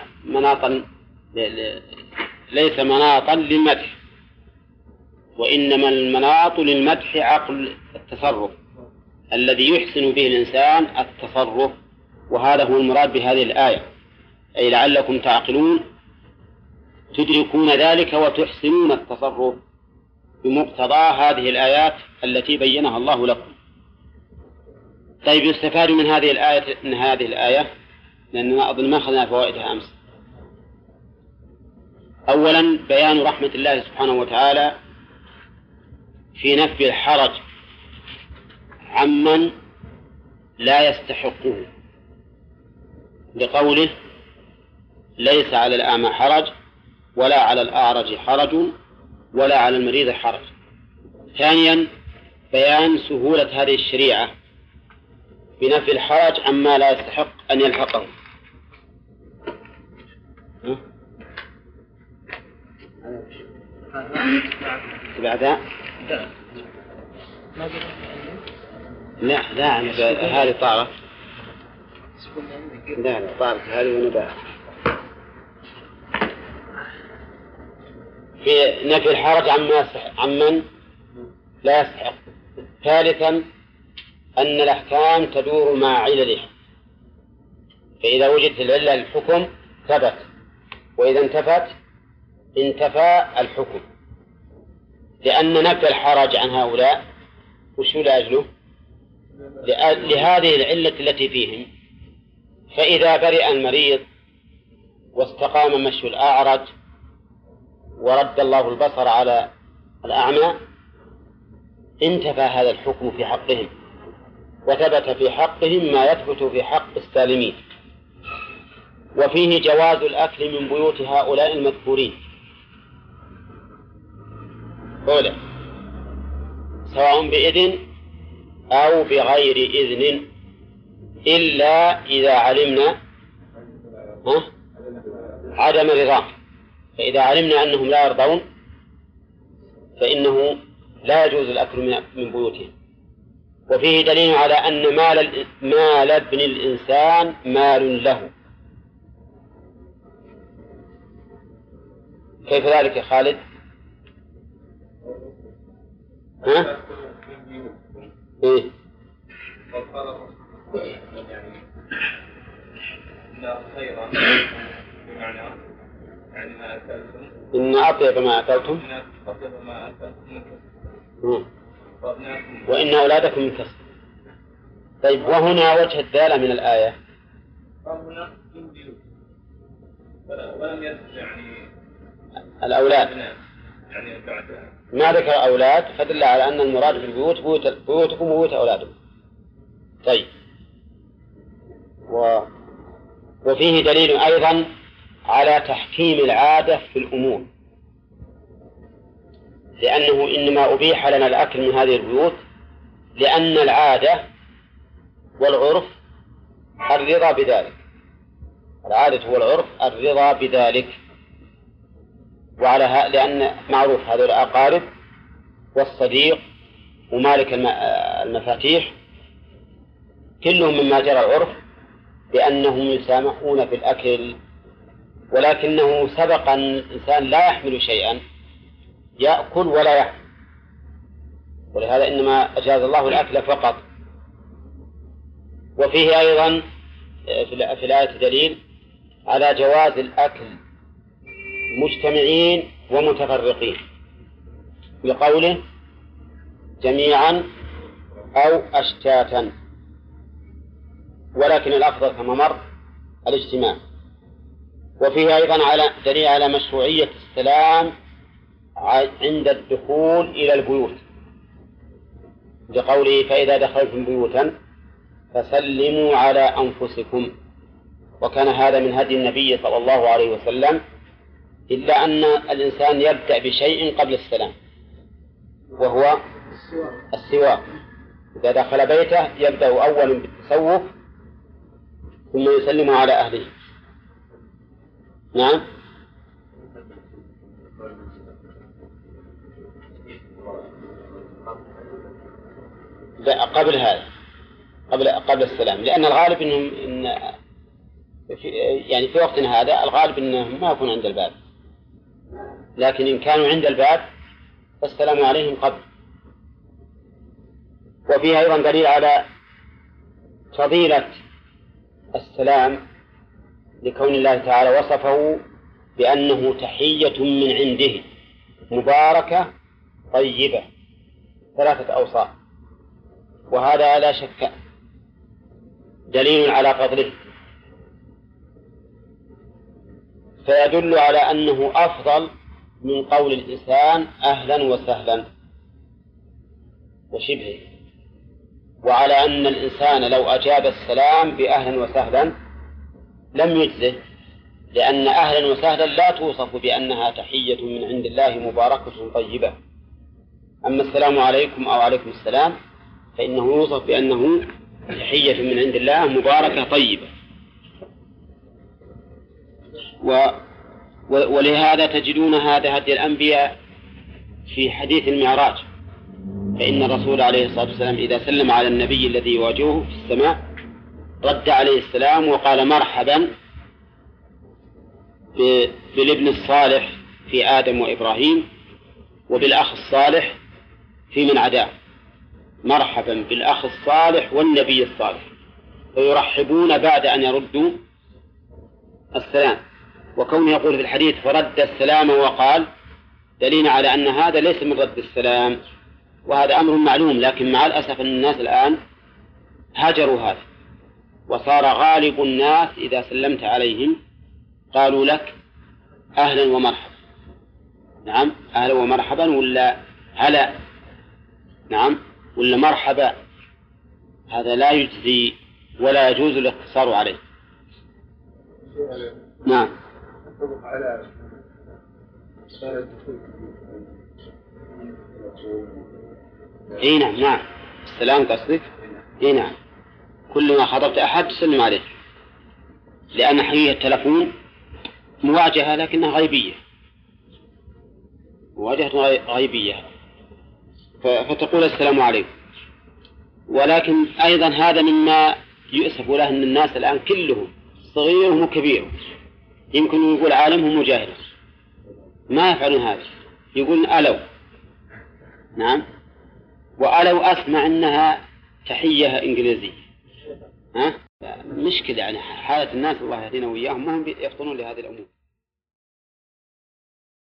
ليس مناطا للمدح، وإنما المناط للمدح عقل التصرف الذي يحسن به الإنسان التصرف، وهذا هو المراد بهذه الآية، أي لعلكم تعقلون تدركون ذلك وتحسنون التصرف بمقتضى هذه الآيات التي بينها الله لكم. طيب، يستفاد من هذه الآية لأننا أظن ما أخذنا فوائدها أمس. أولا، بيان رحمة الله سبحانه وتعالى في نفي الحرج عمن لا يستحقه، لقوله ليس على الأعمى حرج ولا على الأعرج حرج ولا على المريض حرج. ثانيا، بيان سهولة هذه الشريعة بنفي الحرج عما لا يستحق أن يلحقه. بعدها لا هذه طارة، لا طارة هذه ونباع في نفي الحرج عمن لا يستحق. ثالثا، أن الأحكام تدور مع عللها، فإذا وجدت العلة للحكم ثبت، وإذا انتفى الحكم، لأن نفي الحرج عن هؤلاء وشو لأجله؟ لهذه العلة التي فيهم. فإذا برئ المريض واستقام مشي الأعرج ورد الله البصر على الأعمى انتفى هذا الحكم في حقهم، وثبت في حقهم ما يثبت في حق السالمين. وفيه جواز الأكل من بيوت هؤلاء المذكورين أولا، سواء بإذن أو بغير إذن، إلا إذا علمنا عدم رضاه. فإذا علمنا أنهم لا يرضون فإنه لا يجوز الأكل من بيوتهم. وفيه دليل على أن مال ابن الإنسان مال له. كيف ذلك يا خالد؟ إيه؟ إن خيرا بمعنى يعني ما أكلتم إن أطيب ما أكلتم إن أطيب ما أكلتم من كسب وإن أولادكم من كسب. طيب وهنا وجه الدالة من الآية هنا من بيوت ولم يذكر يعني الأولاد يعني بعدها ما ذكر أولاد فدل على أن المراد بالبيوت بيوتكم وبيوت أولادكم. طيب وفيه دليل أيضا على تحكيم العادة في الأمور، لأنه إنما أبيح لنا الأكل من هذه البيوت لأن العادة والعرف الرضا بذلك. العادة والعرف الرضا بذلك، وعلى لأن معروف هذول الأقارب والصديق ومالك المفاتيح كلهم مما جرى العرف بأنهم يسامحون في الأكل، ولكنه سبق أن الإنسان لا يحمل شيئا يأكل ولا يحمل، ولهذا إنما أجاز الله الأكل فقط. وفيه أيضا في الآية دليل على جواز الأكل مجتمعين ومتفرقين بقوله جميعا أو أشتاتا، ولكن الأفضل كما مر الاجتماع. وفيه أيضا دليل على مشروعية السلام عند الدخول إلى البيوت بقوله فإذا دخلتم بيوتا فسلموا على أنفسكم، وكان هذا من هدي النبي صلى الله عليه وسلم، إلا أن الإنسان يبدأ بشيء قبل السلام وهو السواك. إذا دخل بيته يبدأ أولا بالتسوق ثم يسلم على أهله. نعم. قبل هذا قبل السلام، لأن الغالب إنهم يعني في وقتنا هذا الغالب إنهم ما يكون عند الباب، لكن إن كانوا عند الباب فالسلام عليهم قبل. وفيها أيضا دليل على فضيلة السلام لكون الله تعالى وصفه بأنه تحية من عنده مباركة طيبة، 3 أوصاف، وهذا لا شك دليل على فضله، فيدل على أنه أفضل من قول الإنسان أهلا وسهلا وشبهه، وعلى أن الإنسان لو أجاب السلام بأهلا وسهلا لم يجزه، لأن أهلا وسهلا لا توصف بأنها تحية من عند الله مباركة طيبة. أما السلام عليكم أو عليكم السلام فإنه يوصف بأنه تحية من عند الله مباركة طيبة. ولهذا تجدون هذا هدي الأنبياء في حديث المعراج، فإن الرسول عليه الصلاة والسلام إذا سلم على النبي الذي يواجهه في السماء رد عليه السلام وقال مرحبا بالابن الصالح في آدم وإبراهيم وبالأخ الصالح في من عداه، مرحبا بالأخ الصالح والنبي الصالح، فيرحبون بعد أن يردوا السلام. وكونه يقول في الحديث فرد السلام وقال دليل على أن هذا ليس من رد السلام، وهذا أمر معلوم، لكن مع الأسف أن الناس الآن هجروا هذا، وصار غالب الناس إذا سلمت عليهم قالوا لك أهلا ومرحبا. نعم، أهلا ومرحبا ولا هلا، نعم، ولا مرحبا، هذا لا يجزي ولا يجوز الاقتصار عليه. نعم. اي نعم، نعم، السلام قصدك؟ اي نعم، كل ما خطبت أحد تسلم عليه، لأن حقيقة التلفون مواجهة لكنها غيبية، مواجهة غيبية، فتقول السلام عليكم. ولكن أيضا هذا مما يؤسف له أن الناس الآن كلهم صغيرهم وكبيرهم يمكن يقول عالمهم وجاهلهم ما يفعلون هذا، يقولون ألو. نعم، وألو أسمع أنها تحية إنجليزية. ها؟ مشكلة يعني حالة الناس الله يهدينا وإياهم ما هم يفطنون لهذه الأمور.